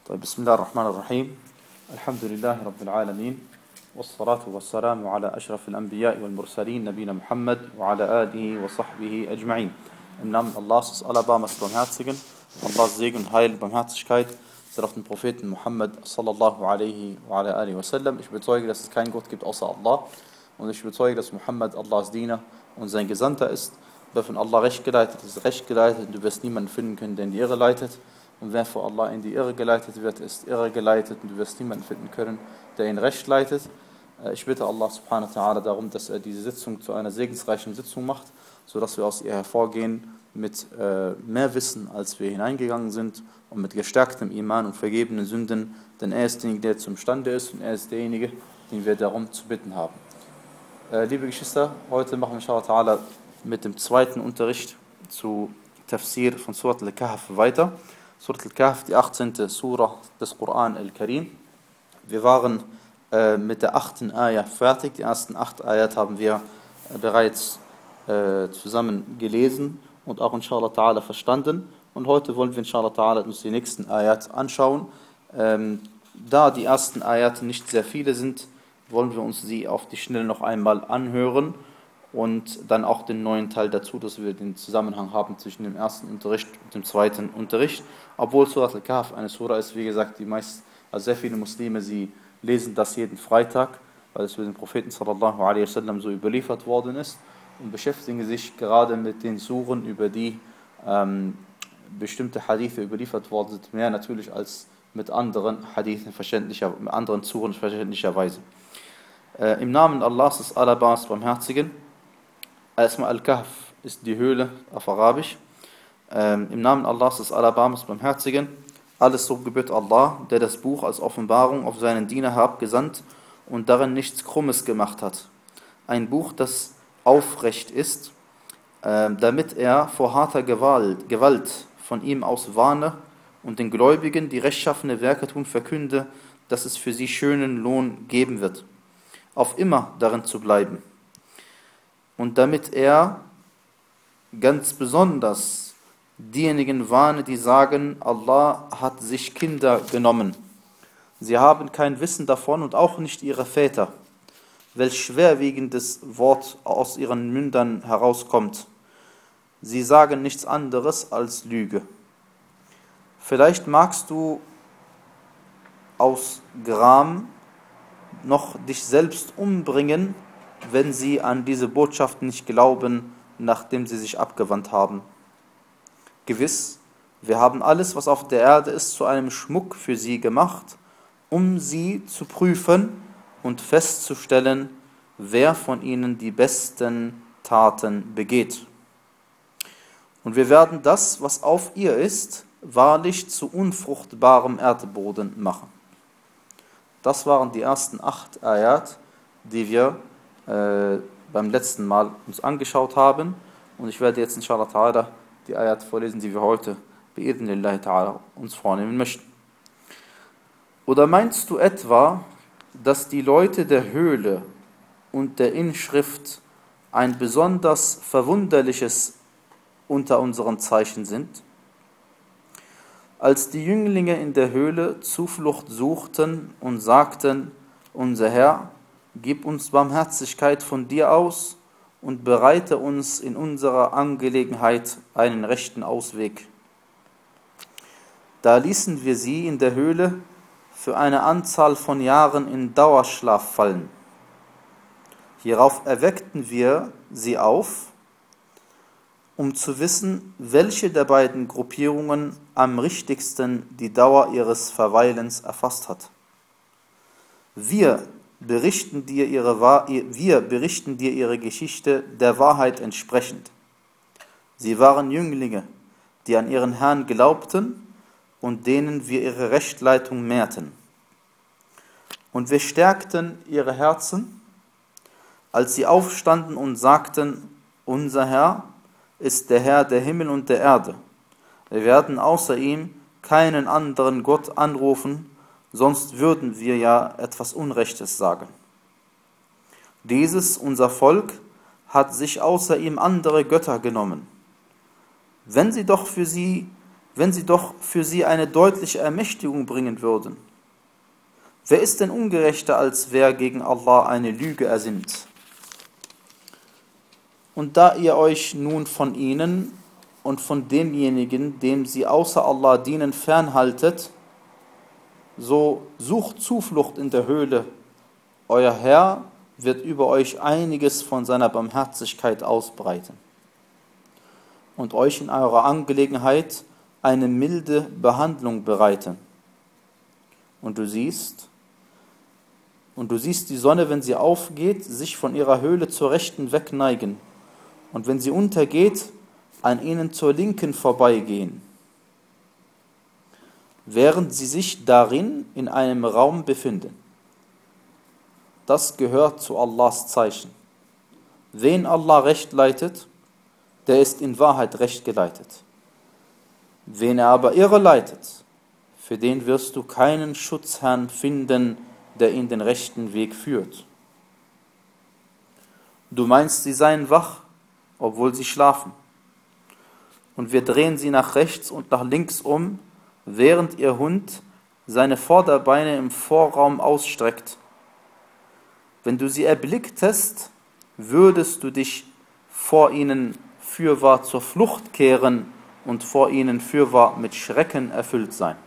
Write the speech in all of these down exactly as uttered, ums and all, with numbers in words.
طيب بسم الله الرحمن الرحيم الحمد لله رب العالمين والصلاة والسلام على أشرف الأنبياء والمرسلين نبينا Muhammad وعلى آله وصحبه أجمعين. Im Namen Allahs des Allerbarmers Barmherzigen, Allahs Segen und Heil, Barmherzigkeit sind auf den Propheten Muhammad sallallahu alaihi wa ala alihi wasallam. Ich bezeuge, dass es keinen Gott gibt außer Allah und ich bezeuge, dass Muhammad Allahs Diener und sein Gesandter ist. Wer von Allah recht geleitet ist, recht geleitet und du wirst niemanden finden können, der in die Irre leitet. Und wer vor Allah in die Irre geleitet wird, ist irre geleitet und du wirst niemanden finden können, der ihn recht leitet. Ich bitte Allah subhanahu wa ta'ala darum, dass er diese Sitzung zu einer segensreichen Sitzung macht, sodass wir aus ihr hervorgehen mit äh, mehr Wissen, als wir hineingegangen sind und mit gestärktem Iman und vergebenen Sünden, denn er ist derjenige, der zum Stande ist und er ist derjenige, den wir darum zu bitten haben. Äh, liebe Geschwister, heute machen wir inshallah ta'ala mit dem zweiten Unterricht zu Tafsir von Surat al-Kahf weiter. Surat al-Kahf, die achtzehnte Surah des Koran al-Karim. Wir waren äh, mit der achten Ayah fertig. Die ersten acht Ayat haben wir äh, bereits äh, zusammen gelesen und auch inshallah ta'ala verstanden. Und heute wollen wir inshallah ta'ala uns die nächsten Ayat anschauen. Ähm, da die ersten Ayat nicht sehr viele sind, wollen wir uns sie auf die Schnelle noch einmal anhören und dann auch den neuen Teil dazu, dass wir den Zusammenhang haben zwischen dem ersten Unterricht und dem zweiten Unterricht. Obwohl Surat al-Kahf eine Sura ist, wie gesagt, die meist, also sehr viele Muslime, sie lesen das jeden Freitag, weil es für den Propheten sallallahu alaihi wasallam so überliefert worden ist und beschäftigen sich gerade mit den Suren, über die ähm, bestimmte Hadithe überliefert worden sind, mehr natürlich als mit anderen Hadithen verständlicher, mit anderen Suren verständlicherweise. Äh, Im Namen Allahs des Allerbarmers Barmherzigen. Erstmal Al-Kahf ist die Höhle auf Arabisch. Ähm, Im Namen Allahs des Allerbarmers Barmherzigen. Alles so gebührt Allah, der das Buch als Offenbarung auf seinen Diener herabgesandt und darin nichts Krummes gemacht hat. Ein Buch, das aufrecht ist, äh, damit er vor harter Gewalt, Gewalt von ihm aus warne und den Gläubigen, die rechtschaffene Werke tun, verkünde, dass es für sie schönen Lohn geben wird, auf immer darin zu bleiben. Und damit er ganz besonders diejenigen warne, die sagen, Allah hat sich Kinder genommen. Sie haben kein Wissen davon und auch nicht ihre Väter, welch schwerwiegendes Wort aus ihren Mündern herauskommt. Sie sagen nichts anderes als Lüge. Vielleicht magst du aus Gram noch dich selbst umbringen, wenn sie an diese Botschaft nicht glauben, nachdem sie sich abgewandt haben. Gewiss, wir haben alles, was auf der Erde ist, zu einem Schmuck für sie gemacht, um sie zu prüfen und festzustellen, wer von ihnen die besten Taten begeht. Und wir werden das, was auf ihr ist, wahrlich zu unfruchtbarem Erdboden machen. Das waren die ersten acht Ayat, die wir äh, beim letzten Mal uns angeschaut haben. Und ich werde jetzt inshallah ta'ala die Ayat vorlesen, die wir heute bi'idhnillahi ta'ala uns vornehmen möchten. Oder meinst du etwa, dass die Leute der Höhle und der Inschrift ein besonders verwunderliches unter unseren Zeichen sind? Als die Jünglinge in der Höhle Zuflucht suchten und sagten, unser Herr, gib uns Barmherzigkeit von dir aus und bereite uns in unserer Angelegenheit einen rechten Ausweg. Da ließen wir sie in der Höhle für eine Anzahl von Jahren in Dauerschlaf fallen. Hierauf erweckten wir sie auf, um zu wissen, welche der beiden Gruppierungen am richtigsten die Dauer ihres Verweilens erfasst hat. Wir berichten dir ihre, wir berichten dir ihre Geschichte der Wahrheit entsprechend. Sie waren Jünglinge, die an ihren Herrn glaubten und denen wir ihre Rechtleitung mehrten. Und wir stärkten ihre Herzen, als sie aufstanden und sagten, unser Herr ist der Herr der Himmel und der Erde. Wir werden außer ihm keinen anderen Gott anrufen, sonst würden wir ja etwas Unrechtes sagen. Dieses, unser Volk, hat sich außer ihm andere Götter genommen. Wenn sie doch für sie wenn sie doch für sie eine deutliche Ermächtigung bringen würden. Wer ist denn ungerechter, als wer gegen Allah eine Lüge ersinnt? Und da ihr euch nun von ihnen und von demjenigen, dem sie außer Allah dienen, fernhaltet, so sucht Zuflucht in der Höhle. Euer Herr wird über euch einiges von seiner Barmherzigkeit ausbreiten und euch in eurer Angelegenheit eine milde Behandlung bereiten. Und du siehst, und du siehst die Sonne, wenn sie aufgeht, sich von ihrer Höhle zur Rechten wegneigen, und wenn sie untergeht, an ihnen zur Linken vorbeigehen, während sie sich darin in einem Raum befinden. Das gehört zu Allahs Zeichen. Wen Allah recht leitet, der ist in Wahrheit recht geleitet. Wen er aber irre leitet, für den wirst du keinen Schutzherrn finden, der ihn den rechten Weg führt. Du meinst, sie seien wach, obwohl sie schlafen. Und wir drehen sie nach rechts und nach links um, während ihr Hund seine Vorderbeine im Vorraum ausstreckt. Wenn du sie erblicktest, würdest du dich vor ihnen fürwahr zur Flucht kehren und vor ihnen fürwahr mit Schrecken erfüllt sein.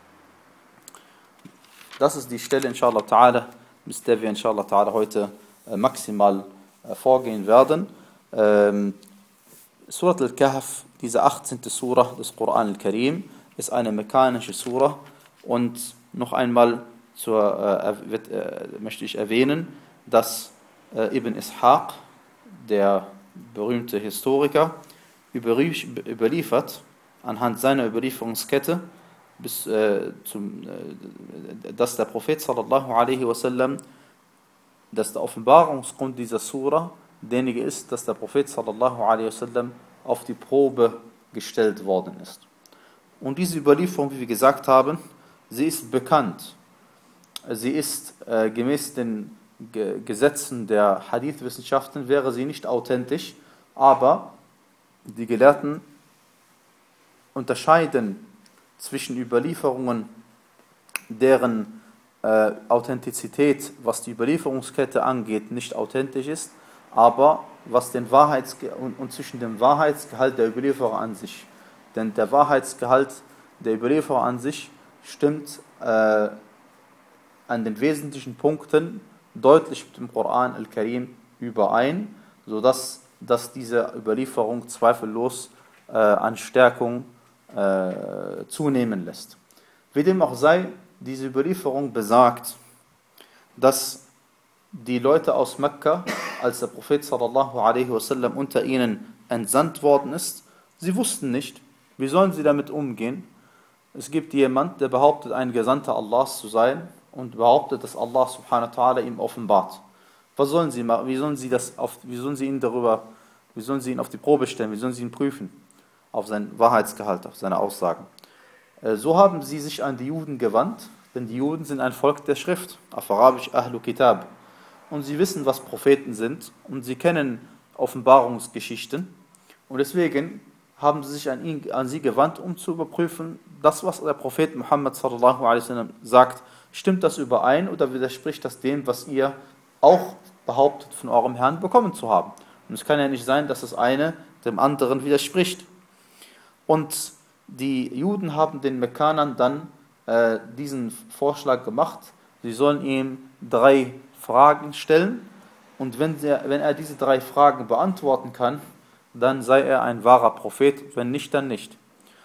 Das ist die Stelle, inshallah ta'ala, bis der wir inshallah ta'ala heute äh, maximal äh, vorgehen werden. Ähm, Surat al-Kahf, diese achtzehnte Surah des Koran al-Karim, ist eine mekkanische Surah und noch einmal zur, äh, wird, äh, möchte ich erwähnen, dass äh, Ibn Ishaq, der berühmte Historiker, überliefert, anhand seiner Überlieferungskette, bis, äh, zum, äh, dass der Prophet sallallahu alaihi wasallam, dass der Offenbarungsgrund dieser Surah derjenige ist, dass der Prophet sallallahu alaihi wasallam auf die Probe gestellt worden ist. Und diese Überlieferung, wie wir gesagt haben, sie ist bekannt. Sie ist äh, gemäß den Ge- Gesetzen der Hadith-Wissenschaften, wäre sie nicht authentisch, aber die Gelehrten unterscheiden zwischen Überlieferungen, deren äh, Authentizität, was die Überlieferungskette angeht, nicht authentisch ist, aber was den Wahrheitsge- und, und zwischen dem Wahrheitsgehalt der Überlieferer an sich. Denn der Wahrheitsgehalt der Überlieferer an sich stimmt äh, an den wesentlichen Punkten deutlich mit dem Koran al-Karim überein, sodass dass diese Überlieferung zweifellos äh, an Stärkung äh, zunehmen lässt. Wie dem auch sei, diese Überlieferung besagt, dass die Leute aus Mekka, als der Prophet sallallahu alaihi wasallam unter ihnen entsandt worden ist, sie wussten nicht, wie sollen sie damit umgehen. Es gibt jemand, der behauptet, ein Gesandter Allahs zu sein und behauptet, dass Allah subhanahu wa ta'ala ihm offenbart. Was sollen sie machen? Wie sollen sie das auf, wie sollen sie ihn darüber, wie sollen sie ihn auf die Probe stellen? Wie sollen sie ihn prüfen? Auf seinen Wahrheitsgehalt, auf seine Aussagen. So haben sie sich an die Juden gewandt, denn die Juden sind ein Volk der Schrift, auf Arabisch Ahlu Kitab. Und sie wissen, was Propheten sind und sie kennen Offenbarungsgeschichten. Und deswegen haben sie sich an, ihn, an sie gewandt, um zu überprüfen, das, was der Prophet Muhammad sallallahu alaihi wasallam sagt, stimmt das überein oder widerspricht das dem, was ihr auch behauptet, von eurem Herrn bekommen zu haben. Und es kann ja nicht sein, dass das eine dem anderen widerspricht. Und die Juden haben den Mekkanern dann äh, diesen Vorschlag gemacht, sie sollen ihm drei Fragen stellen und wenn, sie, wenn er diese drei Fragen beantworten kann, dann sei er ein wahrer Prophet, wenn nicht, dann nicht.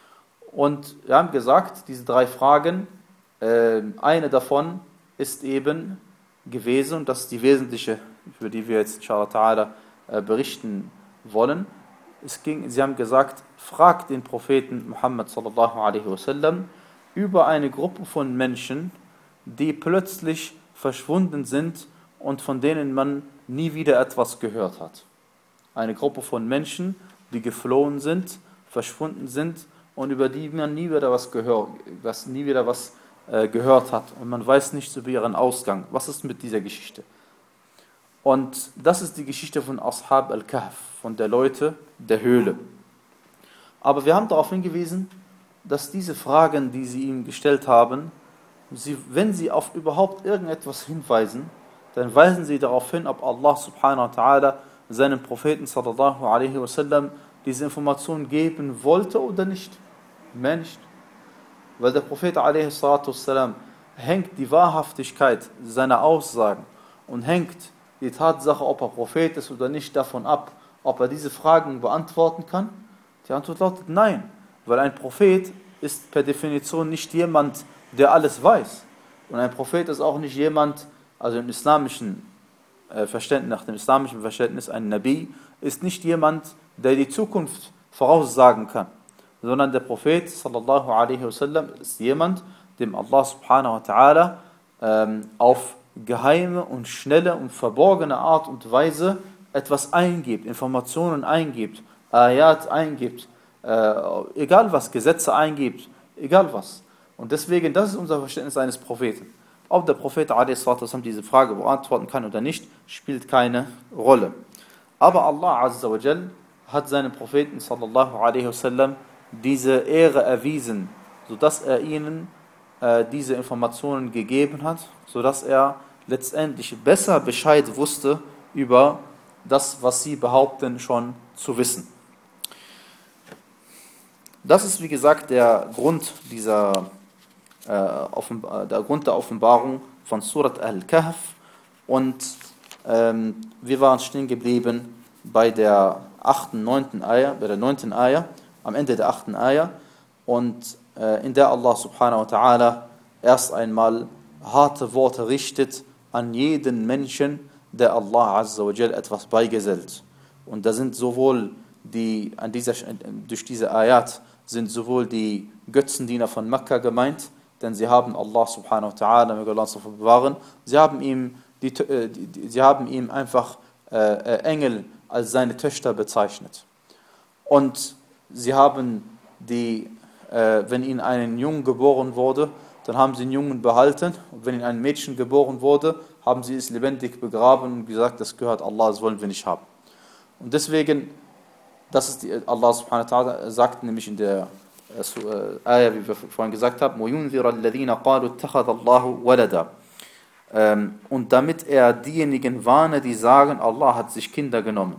Und wir haben gesagt, diese drei Fragen, äh, eine davon ist eben gewesen, und das ist die wesentliche, über die wir jetzt inshallah ta'ala äh, berichten wollen. Es ging, sie haben gesagt, fragt den Propheten Muhammad sallallahu alaihi wasallam über eine Gruppe von Menschen, die plötzlich verschwunden sind und von denen man nie wieder etwas gehört hat. Eine Gruppe von Menschen, die geflohen sind, verschwunden sind und über die man nie wieder was gehört, was nie wieder was äh, gehört hat und man weiß nichts über ihren Ausgang. Was ist mit dieser Geschichte? Und das ist die Geschichte von Ashab al-Kahf, von der Leute der Höhle. Aber wir haben darauf hingewiesen, dass diese Fragen, die sie ihm gestellt haben, sie, wenn sie auf überhaupt irgendetwas hinweisen, dann weisen sie darauf hin, ob Allah subhanahu wa ta'ala seinem Propheten sallallahu alaihi wasallam diese Information geben wollte oder nicht. Mehr nicht. Weil der Prophet alaihi salatu wassalam hängt die Wahrhaftigkeit seiner Aussagen und hängt die Tatsache, ob er Prophet ist oder nicht, davon ab, ob er diese Fragen beantworten kann. Die Antwort lautet nein, weil ein Prophet ist per Definition nicht jemand, der alles weiß. Und ein Prophet ist auch nicht jemand, also im islamischen äh, Verständnis, nach dem islamischen Verständnis, ein Nabi, ist nicht jemand, der die Zukunft voraussagen kann, sondern der Prophet sallallahu alaihi wasallam ist jemand, dem Allah subhanahu wa ta'ala ähm, auf geheime und schnelle und verborgene Art und Weise etwas eingibt, Informationen eingibt, Ayat eingibt, äh, egal was, Gesetze eingibt, egal was. Und deswegen, das ist unser Verständnis eines Propheten. Ob der Prophet a s. diese Frage beantworten kann oder nicht, spielt keine Rolle. Aber Allah azza wa jal hat seinem Propheten sallallahu alaihi wasallam diese Ehre erwiesen, sodass er ihnen äh, diese Informationen gegeben hat, sodass er letztendlich besser Bescheid wusste über das, was sie behaupten, schon zu wissen. Das ist, wie gesagt, der Grund dieser äh, Offenbar- der Grund der Offenbarung von Surat Al-Kahf. Und ähm, wir waren stehen geblieben bei der achten, neunten Ayah, bei der neunten Ayah, am Ende der achten Ayah, und äh, in der Allah subhanahu wa ta'ala erst einmal harte Worte richtet an jeden Menschen, der Allah azza wa jal etwas beigesellt. Und da sind sowohl die, an dieser, durch diese Ayat sind sowohl die Götzendiener von Mekka gemeint, denn sie haben Allah subhanahu wa ta'ala, möge Allah uns davor bewahren, sie haben ihm, die, die, die, sie haben ihm einfach äh, Engel als seine Töchter bezeichnet. Und sie haben die, äh, wenn ihnen ein Jungen geboren wurde, dann haben sie den Jungen behalten, und wenn ihnen ein Mädchen geboren wurde, haben sie es lebendig begraben und gesagt, das gehört Allah, das wollen wir nicht haben. Und deswegen, das ist die, Allah subhanahu wa ta'ala sagt nämlich in der äh, Ayah, wie wir vorhin gesagt haben, وَيُنذِرَ الَّذِينَ قَالُوا اتَّخَذَ اللَّهُ وَلَدًا. Und damit er diejenigen warne, die sagen, Allah hat sich Kinder genommen.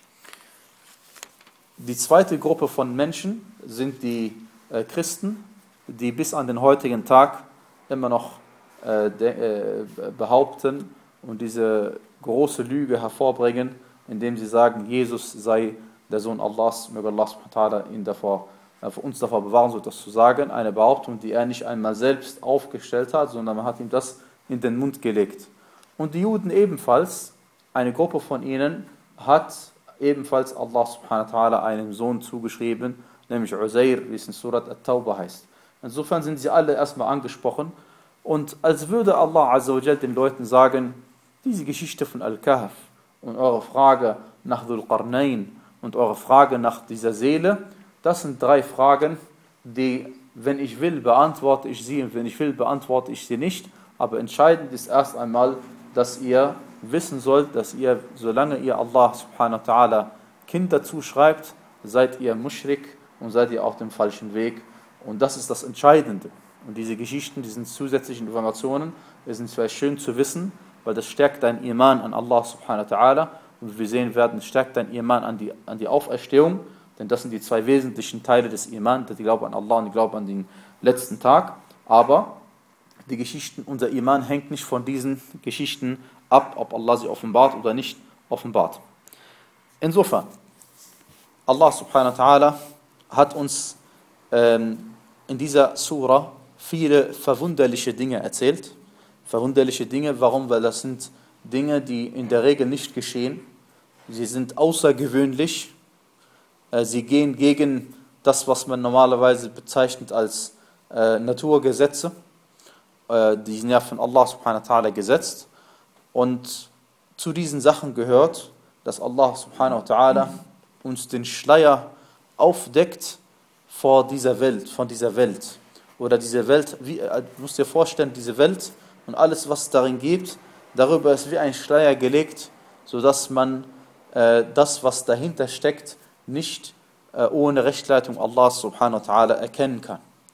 Die zweite Gruppe von Menschen sind die äh, Christen, die bis an den heutigen Tag immer noch äh, de, äh, behaupten und diese große Lüge hervorbringen, indem sie sagen, Jesus sei der Sohn Allahs, möge Allah subhanahu wa ta'ala ihn davor, äh, uns davor bewahren, so das zu sagen. Eine Behauptung, die er nicht einmal selbst aufgestellt hat, sondern man hat ihm das in den Mund gelegt. Und die Juden ebenfalls, eine Gruppe von ihnen hat ebenfalls Allah subhanahu wa ta'ala einem Sohn zugeschrieben, nämlich Uzair, wie es in Surat At-Tawbah heißt. Insofern sind sie alle erstmal angesprochen. Und als würde Allah azza wa jal den Leuten sagen, diese Geschichte von Al-Kahf und eure Frage nach Dhul Qarnayn und eure Frage nach dieser Seele, das sind drei Fragen, die, wenn ich will, beantworte ich sie, und wenn ich will, beantworte ich sie nicht. Aber entscheidend ist erst einmal, dass ihr wissen sollt, dass ihr, solange ihr Allah subhanahu wa ta'ala Kinder zuschreibt, seid ihr Muschrik und seid ihr auf dem falschen Weg. Und das ist das Entscheidende. Und diese Geschichten, diese zusätzlichen Informationen, es sind zwar schön zu wissen, weil das stärkt dein Iman an Allah subhanahu wa ta'ala. Und wie wir sehen werden, stärkt dein Iman an die, an die Auferstehung. Denn das sind die zwei wesentlichen Teile des Iman, die Glaube an Allah und die Glaube an den letzten Tag. Aber die Geschichten, unser Iman hängt nicht von diesen Geschichten ab, ob Allah sie offenbart oder nicht offenbart. Insofern, Allah subhanahu wa ta'ala hat uns ähm, in dieser Surah viele verwunderliche Dinge erzählt. Verwunderliche Dinge, warum? Weil das sind Dinge, die in der Regel nicht geschehen. Sie sind außergewöhnlich. Äh, sie gehen gegen das, was man normalerweise bezeichnet als äh, Naturgesetze. Äh, die sind ja von Allah subhanahu wa ta'ala gesetzt. Und zu diesen Sachen gehört, dass Allah subhanahu wa ta'ala uns den Schleier aufdeckt vor dieser Welt, von dieser Welt. Oder diese Welt, wie, du musst dir vorstellen, diese Welt und alles, was es darin gibt, darüber ist wie ein Schleier gelegt, sodass man äh, das, was dahinter steckt, nicht äh, ohne Rechtleitung Allah subhanahu wa ta'ala erkennen kann.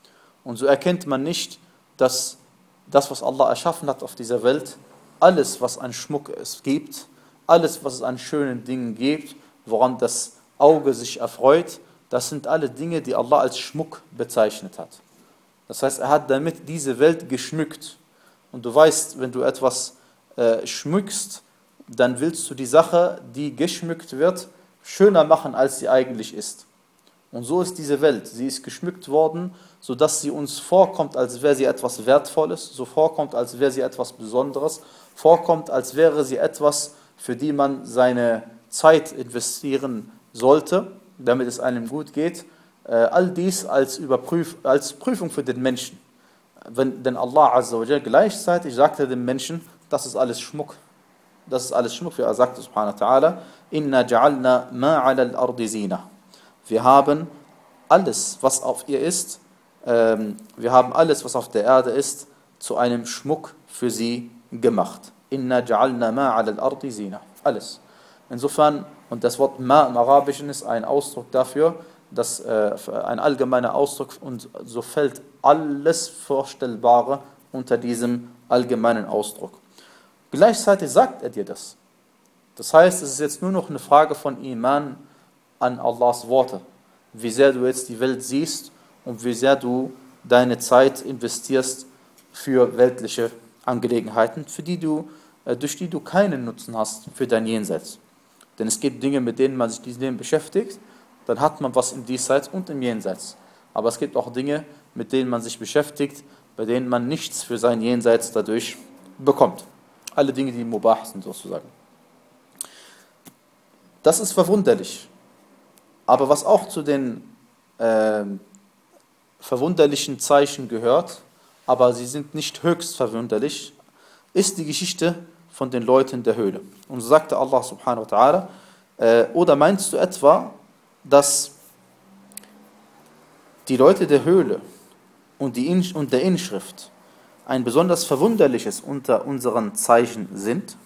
Und so erkennt man nicht, dass das, was Allah erschaffen hat auf dieser Welt, alles, was an Schmuck es gibt, alles, was es an schönen Dingen gibt, woran das Auge sich erfreut, das sind alle Dinge, die Allah als Schmuck bezeichnet hat. Das heißt, er hat damit diese Welt geschmückt. Und du weißt, wenn du etwas äh, schmückst, dann willst du die Sache, die geschmückt wird, schöner machen, als sie eigentlich ist. Und so ist diese Welt. Sie ist geschmückt worden, sodass sie uns vorkommt, als wäre sie etwas Wertvolles, so vorkommt, als wäre sie etwas Besonderes, vorkommt, als wäre sie etwas, für die man seine Zeit investieren sollte, damit es einem gut geht. Äh, all dies als, Überprüf als Prüfung für den Menschen. Wenn, denn Allah Azza wa Jal gleichzeitig sagte dem Menschen, das ist alles Schmuck. Das ist alles Schmuck, wie er sagte, subhanahu wa ta'ala, inna ja'alna ma'ala al-ardi zina. Wir haben alles, was auf ihr ist, ähm, wir haben alles, was auf der Erde ist, zu einem Schmuck für sie gemacht. Inna ja'alna ma'ala al-ardi zina. Alles. Insofern, und das Wort ma im Arabischen ist ein Ausdruck dafür, dass, äh, ein allgemeiner Ausdruck, und so fällt alles Vorstellbare unter diesem allgemeinen Ausdruck. Gleichzeitig sagt er dir das. Das heißt, es ist jetzt nur noch eine Frage von Iman an Allahs Worte. Wie sehr du jetzt die Welt siehst und wie sehr du deine Zeit investierst für weltliche Angelegenheiten, für die du, äh, durch die du keinen Nutzen hast für dein Jenseits. Denn es gibt Dinge, mit denen man sich diesem Leben beschäftigt, dann hat man was im Diesseits und im Jenseits. Aber es gibt auch Dinge, mit denen man sich beschäftigt, bei denen man nichts für sein Jenseits dadurch bekommt. Alle Dinge, die mubah sind sozusagen. Das ist verwunderlich. Aber was auch zu den äh, verwunderlichen Zeichen gehört, aber sie sind nicht höchst verwunderlich, ist die Geschichte von den Leuten der Höhle. Und so sagte Allah subhanahu wa ta'ala, äh, oder meinst du etwa, dass die Leute der Höhle und, die In- und der Inschrift ein besonders verwunderliches unter unseren Zeichen sind?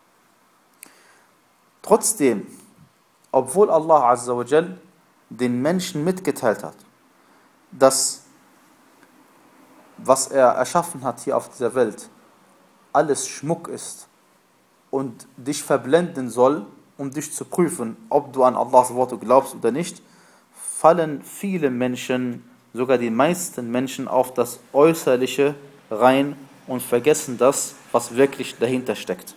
Trotzdem, obwohl Allah Azza wa Jal den Menschen mitgeteilt hat, dass was er erschaffen hat hier auf dieser Welt alles Schmuck ist und dich verblenden soll, um dich zu prüfen, ob du an Allahs Worte glaubst oder nicht, fallen viele Menschen, sogar die meisten Menschen, auf das Äußerliche rein und vergessen das, was wirklich dahinter steckt.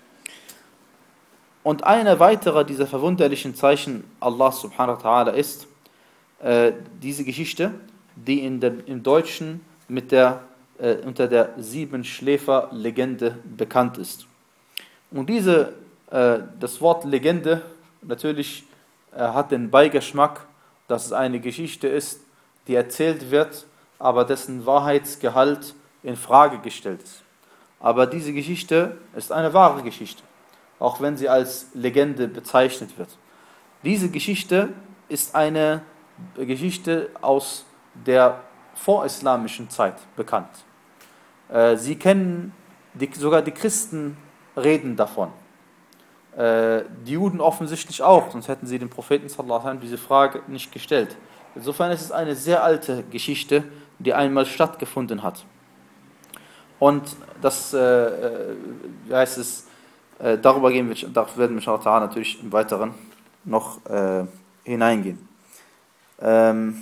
Und eine weitere dieser verwunderlichen Zeichen Allah subhanahu wa ta'ala ist äh, diese Geschichte, die in der, im Deutschen mit der, äh, unter der Siebenschläfer-Legende bekannt ist. Und diese, äh, das Wort Legende natürlich äh, hat den Beigeschmack, dass es eine Geschichte ist, die erzählt wird, aber dessen Wahrheitsgehalt in Frage gestellt ist. Aber diese Geschichte ist eine wahre Geschichte, auch wenn sie als Legende bezeichnet wird. Diese Geschichte ist eine Geschichte aus der vorislamischen Zeit bekannt. Sie kennen, die, sogar die Christen reden davon. Die Juden offensichtlich auch, sonst hätten sie dem Propheten sallallahu alaihi wasallam diese Frage nicht gestellt. Insofern ist es eine sehr alte Geschichte, die einmal stattgefunden hat. Und das, äh, wie heißt es, äh, darüber gehen wir, darauf werden wir natürlich im Weiteren noch äh, hineingehen. Ähm,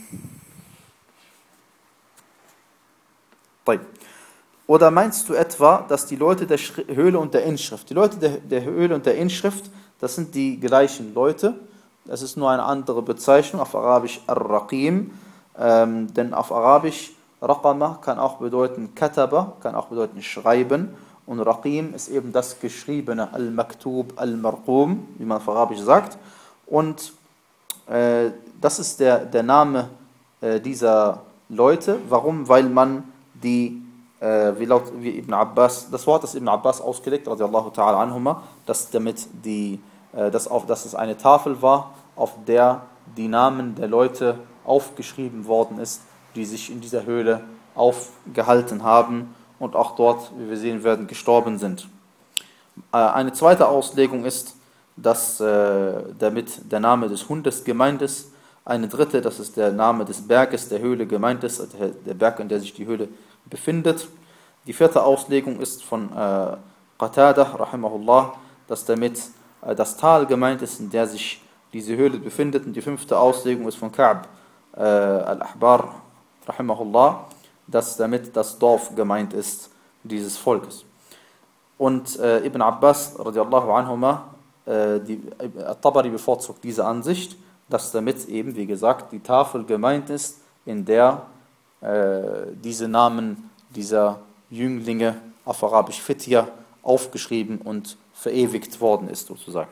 Oder meinst du etwa, dass die Leute der Schri- Höhle und der Inschrift, die Leute der, der Höhle und der Inschrift, das sind die gleichen Leute, das ist nur eine andere Bezeichnung, auf Arabisch Ar-Raqim, ähm, denn auf Arabisch Raqama kann auch bedeuten Kataba, kann auch bedeuten Schreiben, und Raqim ist eben das Geschriebene, Al-Maktub, Al-Marqum, wie man auf Arabisch sagt, und äh, das ist der, der Name äh, dieser Leute. Warum? Weil man die, äh, wie laut wie Ibn Abbas, das Wort ist Ibn Abbas ausgelegt, radiallahu ta'ala anhuma, dass damit die, äh, dass, auf, dass es eine Tafel war, auf der die Namen der Leute aufgeschrieben worden ist, die sich in dieser Höhle aufgehalten haben und auch dort, wie wir sehen werden, gestorben sind. Äh, eine zweite Auslegung ist, dass äh, damit der Name des Hundes gemeint ist, Eine dritte, das ist der Name des Berges, der Höhle gemeint ist, der Berg, in der sich die Höhle befindet. Die vierte Auslegung ist von äh, Qatada, rahimahullah, dass damit äh, das Tal gemeint ist, in der sich diese Höhle befindet. Und die fünfte Auslegung ist von Ka'b äh, al-Ahbar, rahimahullah, dass damit das Dorf gemeint ist, dieses Volkes. Und äh, Ibn Abbas, radiallahu anhuma, äh, die, At-Tabari bevorzugt diese Ansicht, dass damit eben, wie gesagt, die Tafel gemeint ist, in der äh, diese Namen dieser Jünglinge, auf Arabisch Fitya, aufgeschrieben und verewigt worden ist, sozusagen.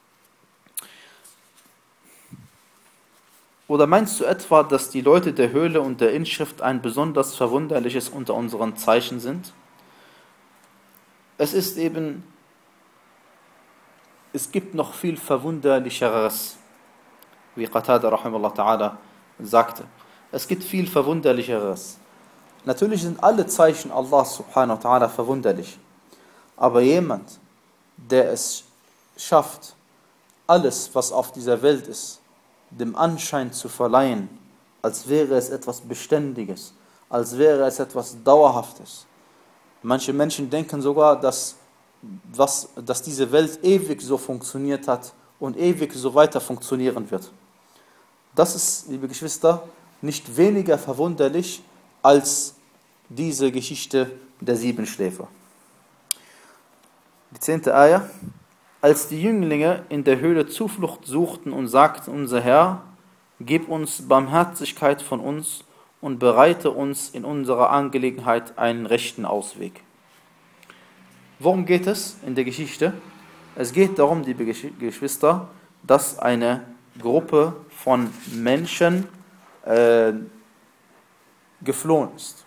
Oder meinst du etwa, dass die Leute der Höhle und der Inschrift ein besonders verwunderliches unter unseren Zeichen sind? Es ist eben, es gibt noch viel Verwunderlicheres, wie Qatada rahimahullah ta'ala sagte. Es gibt viel Verwunderlicheres. Natürlich sind alle Zeichen Allah subhanahu wa ta'ala verwunderlich. Aber jemand, der es schafft, alles, was auf dieser Welt ist, dem Anschein zu verleihen, als wäre es etwas Beständiges, als wäre es etwas Dauerhaftes. Manche Menschen denken sogar, dass, was, dass diese Welt ewig so funktioniert hat und ewig so weiter funktionieren wird. Das ist, liebe Geschwister, nicht weniger verwunderlich als diese Geschichte der Siebenschläfer. Die zehnte Ayah. Als die Jünglinge in der Höhle Zuflucht suchten und sagten, unser Herr, gib uns Barmherzigkeit von uns und bereite uns in unserer Angelegenheit einen rechten Ausweg. Worum geht es in der Geschichte? Es geht darum, liebe Geschwister, dass eine Gruppe von Menschen äh, geflohen ist.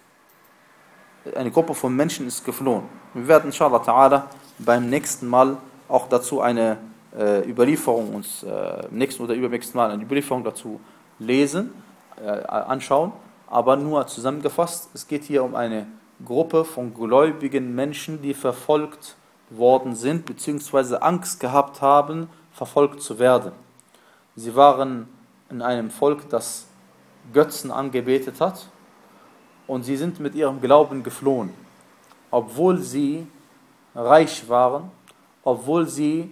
Eine Gruppe von Menschen ist geflohen. Wir werden inshallah ta'ala beim nächsten Mal auch dazu eine äh, Überlieferung uns äh, nächsten oder übernächsten Mal eine Überlieferung dazu lesen, äh, anschauen, aber nur zusammengefasst, es geht hier um eine Gruppe von gläubigen Menschen, die verfolgt worden sind, beziehungsweise Angst gehabt haben, verfolgt zu werden. Sie waren in einem Volk, das Götzen angebetet hat, und sie sind mit ihrem Glauben geflohen, obwohl sie reich waren, obwohl sie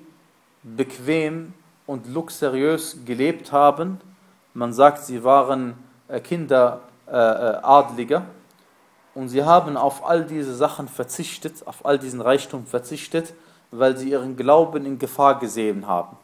bequem und luxuriös gelebt haben. Man sagt, sie waren Kinder äh, Adliger, und sie haben auf all diese Sachen verzichtet, auf all diesen Reichtum verzichtet, weil sie ihren Glauben in Gefahr gesehen haben.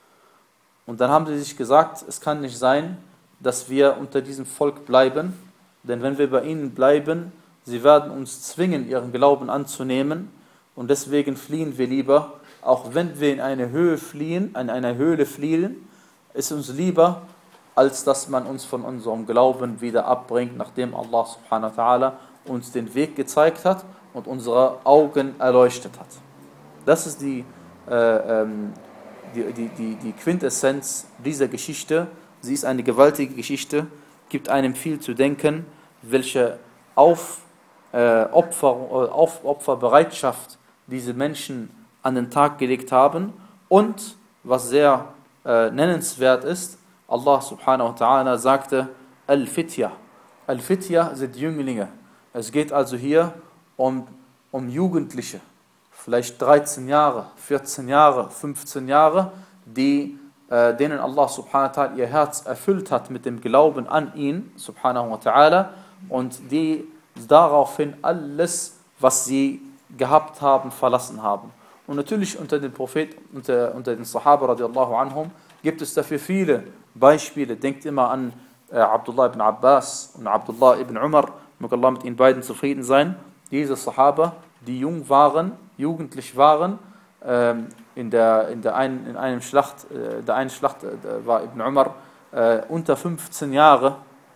Und dann haben sie sich gesagt, es kann nicht sein, dass wir unter diesem Volk bleiben, denn wenn wir bei ihnen bleiben, sie werden uns zwingen, ihren Glauben anzunehmen, und deswegen fliehen wir lieber. Auch wenn wir in eine Höhe fliehen, in einer Höhle fliehen, ist uns lieber, als dass man uns von unserem Glauben wieder abbringt, nachdem Allah subhanahu wa ta'ala uns den Weg gezeigt hat und unsere Augen erleuchtet hat. Das ist die, äh, ähm, die, die, die, die Quintessenz dieser Geschichte. Sie ist eine gewaltige Geschichte, gibt einem viel zu denken, welche Auf, äh, Opfer, auf, Opferbereitschaft diese Menschen an den Tag gelegt haben, und was sehr äh, nennenswert ist, Allah subhanahu wa ta'ala sagte, Al-Fitya. Al-Fitya sind Jünglinge. Es geht also hier um, um Jugendliche, vielleicht dreizehn Jahre, vierzehn Jahre, fünfzehn Jahre, die, äh, denen Allah subhanahu wa ta'ala ihr Herz erfüllt hat mit dem Glauben an ihn, subhanahu wa ta'ala, und die daraufhin alles, was sie gehabt haben, verlassen haben. Und natürlich unter den Propheten, unter, unter den Sahaba radiallahu anhum, gibt es dafür viele Beispiele. Denkt immer an äh, Abdullah ibn Abbas und Abdullah ibn Umar, möge Allah mit ihnen beiden zufrieden sein. Diese Sahaba, die jung waren, jugendlich waren, ähm, in, der, in, der einen, in einem Schlacht, äh, der einen Schlacht äh, war Ibn Umar äh, unter fünfzehn Jahre,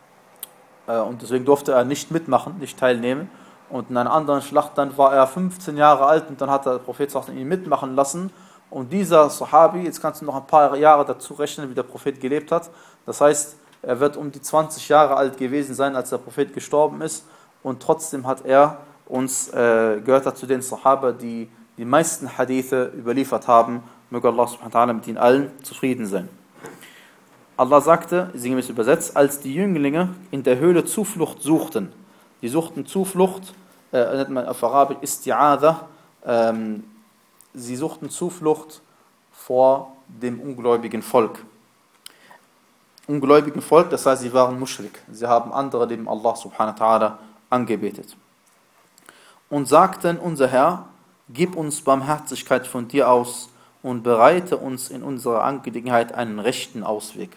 äh, und deswegen durfte er nicht mitmachen, nicht teilnehmen. Und in einer anderen Schlacht dann war er fünfzehn Jahre alt, und dann hat der Prophet ihn mitmachen lassen. Und dieser Sahabi, jetzt kannst du noch ein paar Jahre dazu rechnen, wie der Prophet gelebt hat. Das heißt, er wird um die zwanzig Jahre alt gewesen sein, als der Prophet gestorben ist. Und trotzdem hat er uns, äh, gehört er zu den Sahaba, die die meisten Hadithe überliefert haben. Möge Allah subhanahu wa ta'ala mit ihnen allen zufrieden sein. Allah sagte, sinngemäß übersetzt, als die Jünglinge in der Höhle Zuflucht suchten. Die suchten Zuflucht, äh, nennt man auf Arabisch Isti'adha, ähm, sie suchten Zuflucht vor dem ungläubigen Volk. Ungläubigen Volk, das heißt, sie waren Muschrik. Sie haben andere neben Allah subhanahu wa ta'ala angebetet. Und sagten, unser Herr, gib uns Barmherzigkeit von dir aus und bereite uns in unserer Angelegenheit einen rechten Ausweg.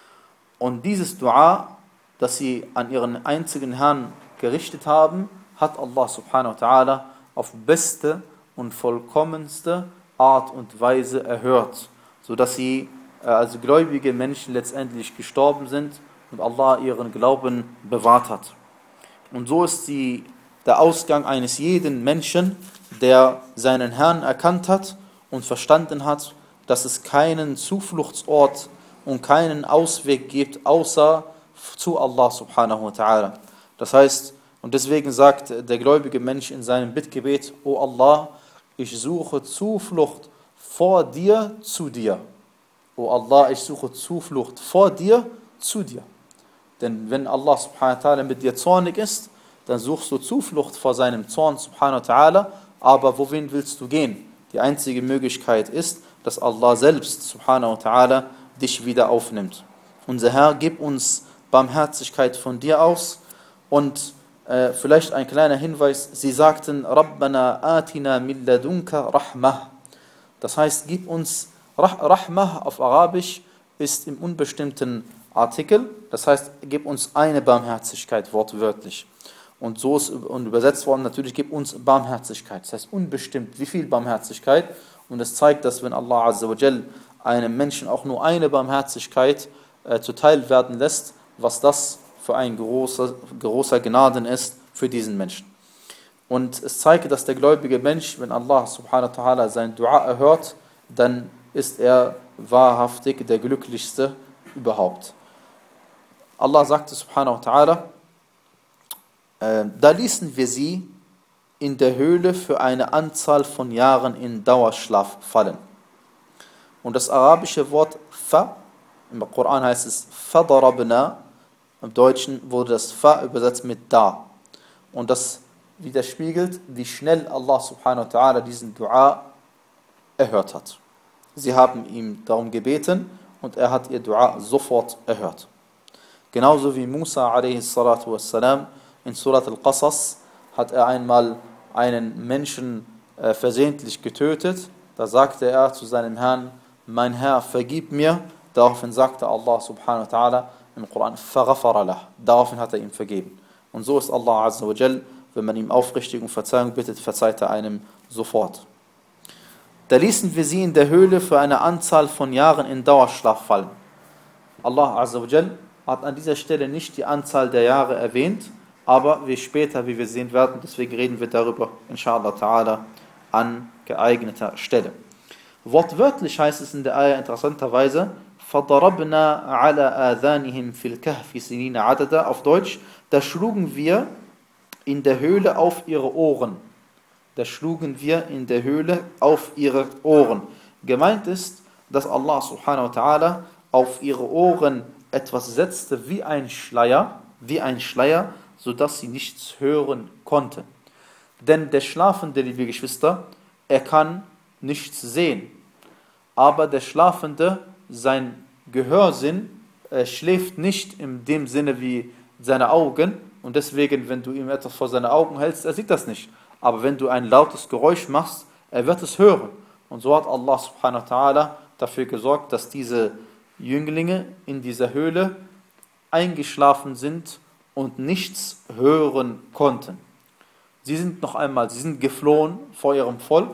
Und dieses Dua, das sie an ihren einzigen Herrn gerichtet haben, hat Allah subhanahu wa ta'ala auf beste und vollkommenste Art und Weise erhört, sodass sie äh, als gläubige Menschen letztendlich gestorben sind und Allah ihren Glauben bewahrt hat. Und so ist die, der Ausgang eines jeden Menschen, der seinen Herrn erkannt hat und verstanden hat, dass es keinen Zufluchtsort und keinen Ausweg gibt, außer zu Allah subhanahu wa ta'ala. Das heißt, und deswegen sagt der gläubige Mensch in seinem Bittgebet, O Allah, ich suche Zuflucht vor dir zu dir. O Allah, ich suche Zuflucht vor dir zu dir. Denn wenn Allah subhanahu wa ta'ala mit dir zornig ist, dann suchst du Zuflucht vor seinem Zorn subhanahu wa ta'ala, aber wohin willst du gehen? Die einzige Möglichkeit ist, dass Allah selbst subhanahu wa ta'ala dich wieder aufnimmt. Unser Herr, gib uns Barmherzigkeit von dir aus. Und äh, vielleicht ein kleiner Hinweis, sie sagten, Rabbana atina min ladunka rahmah. Das heißt, gib uns Rah- Rahmah auf Arabisch ist im unbestimmten Artikel, das heißt, gib uns eine Barmherzigkeit, wortwörtlich. Und so ist und übersetzt worden, natürlich, gib uns Barmherzigkeit. Das heißt, unbestimmt, wie viel Barmherzigkeit. Und es zeigt, dass wenn Allah Azza wa Jal einem Menschen auch nur eine Barmherzigkeit äh, zuteil werden lässt, was das für ein großer, großer Gnaden ist für diesen Menschen. Und es zeigt, dass der gläubige Mensch, wenn Allah subhanahu wa ta'ala sein Dua erhört, dann ist er wahrhaftig der glücklichste überhaupt. Allah sagte subhanahu wa ta'ala, äh, da ließen wir sie in der Höhle für eine Anzahl von Jahren in Dauerschlaf fallen. Und das arabische Wort fa, im Koran heißt es fadarabna, im Deutschen wurde das fa übersetzt mit da. Und das widerspiegelt, wie schnell Allah subhanahu wa ta'ala diesen Dua erhört hat. Sie haben ihm darum gebeten und er hat ihr Dua sofort erhört. Genauso wie Musa alaihi salatu wassalam in Surat al-Qasas hat er einmal einen Menschen äh, versehentlich getötet. Da sagte er zu seinem Herrn, mein Herr, vergib mir. Daraufhin sagte Allah subhanahu wa ta'ala im Koran, faghafara lah. Daraufhin hat er ihm vergeben. Und so ist Allah azza wa jal, wenn man ihm aufrichtig und Verzeihung bittet, verzeiht er einem sofort. Da ließen wir sie in der Höhle für eine Anzahl von Jahren in Dauerschlaf fallen. Allah azza wa jal hat an dieser Stelle nicht die Anzahl der Jahre erwähnt, aber wie später, wie wir sehen werden, deswegen reden wir darüber, inshallah ta'ala, an geeigneter Stelle. Wortwörtlich heißt es in der Ayah interessanterweise, فَضَرَبْنَا عَلَى آذَانِهِمْ فِي الْكَهْفِ سِنِينَ عَدَدًا. Auf Deutsch, da schlugen wir in der Höhle auf ihre Ohren. Da schlugen wir in der Höhle auf ihre Ohren. Gemeint ist, dass Allah subhanahu wa ta'ala auf ihre Ohren etwas setzte wie ein Schleier, wie ein Schleier, sodass sie nichts hören konnten. Denn der Schlafende, liebe Geschwister, er kann nichts sehen. Aber der Schlafende, sein Gehörsinn, er schläft nicht in dem Sinne wie seine Augen. Und deswegen, wenn du ihm etwas vor seine Augen hältst, er sieht das nicht. Aber wenn du ein lautes Geräusch machst, er wird es hören. Und so hat Allah subhanahu wa ta'ala dafür gesorgt, dass diese Jünglinge in dieser Höhle eingeschlafen sind und nichts hören konnten. Sie sind noch einmal, sie sind geflohen vor ihrem Volk,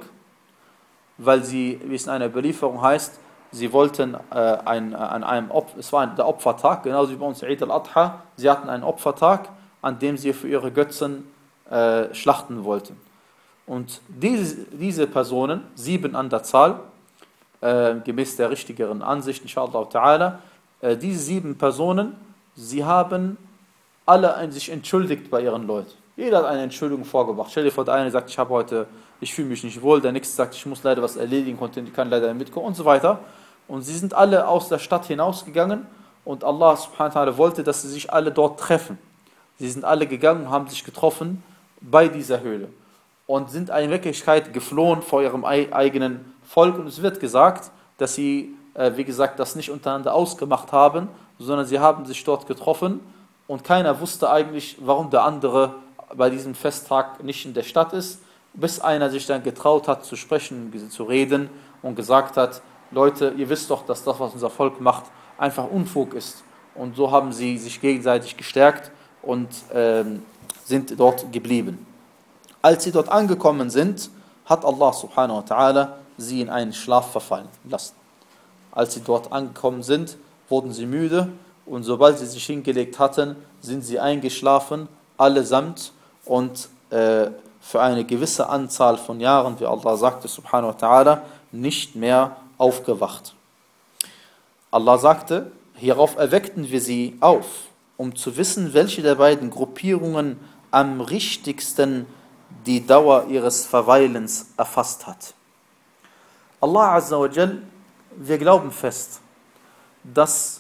weil sie, wie es in einer Überlieferung heißt, sie wollten äh, ein, an einem Opfer, es war ein, der Opfertag, genauso wie bei uns Eid al-Adha, sie hatten einen Opfertag, an dem sie für ihre Götzen äh, schlachten wollten. Und diese, diese Personen, sieben an der Zahl, äh, gemäß der richtigeren Ansicht, inshallah ta'ala, äh, diese sieben Personen, sie haben alle ein, sich entschuldigt bei ihren Leuten. Jeder hat eine Entschuldigung vorgebracht. Stell dir vor, der eine sagt, ich habe heute, ich fühle mich nicht wohl, der nächste sagt, ich muss leider was erledigen, konnte, kann leider mitkommen und so weiter. Und sie sind alle aus der Stadt hinausgegangen und Allah subhanahu wa ta'ala wollte, dass sie sich alle dort treffen. Sie sind alle gegangen und haben sich getroffen bei dieser Höhle und sind in Wirklichkeit geflohen vor ihrem eigenen Volk. Und es wird gesagt, dass sie, äh, wie gesagt, das nicht untereinander ausgemacht haben, sondern sie haben sich dort getroffen und keiner wusste eigentlich, warum der andere bei diesem Festtag nicht in der Stadt ist, bis einer sich dann getraut hat zu sprechen, zu reden und gesagt hat, Leute, ihr wisst doch, dass das, was unser Volk macht, einfach Unfug ist. Und so haben sie sich gegenseitig gestärkt und ähm, sind dort geblieben. Als sie dort angekommen sind, hat Allah subhanahu wa ta'ala sie in einen Schlaf verfallen lassen. Als sie dort angekommen sind, wurden sie müde und sobald sie sich hingelegt hatten, sind sie eingeschlafen, allesamt und äh, für eine gewisse Anzahl von Jahren, wie Allah sagte subhanahu wa ta'ala, nicht mehr aufgewacht. Allah sagte, hierauf erweckten wir sie auf, um zu wissen, welche der beiden Gruppierungen am richtigsten die Dauer ihres Verweilens erfasst hat. Allah Azza wa Jal, wir glauben fest, dass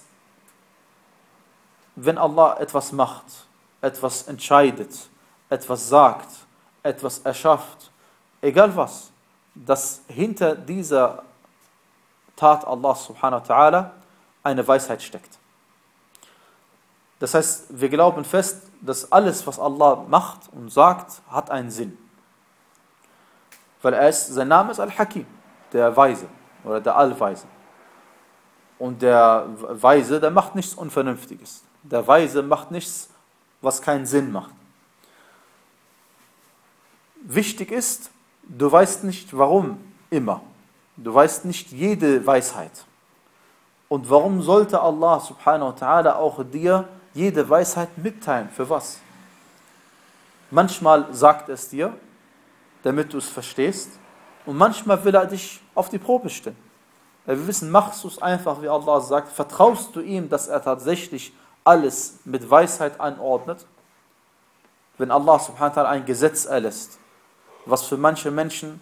wenn Allah etwas macht, etwas entscheidet, etwas sagt, etwas erschafft, egal was, dass hinter dieser Tat Allah subhanahu wa ta'ala eine Weisheit steckt. Das heißt, wir glauben fest, dass alles, was Allah macht und sagt, hat einen Sinn. Weil er ist, sein Name ist Al-Hakim, der Weise oder der Allweise. Und der Weise, der macht nichts Unvernünftiges. Der Weise macht nichts, was keinen Sinn macht. Wichtig ist, du weißt nicht, warum immer. Du weißt nicht jede Weisheit. Und warum sollte Allah subhanahu wa ta'ala auch dir jede Weisheit mitteilen? Für was? Manchmal sagt es dir, damit du es verstehst, und manchmal will er dich auf die Probe stellen. Weil wir wissen, machst du es einfach, wie Allah sagt, vertraust du ihm, dass er tatsächlich alles mit Weisheit anordnet? Wenn Allah subhanahu wa ta'ala ein Gesetz erlässt, was für manche Menschen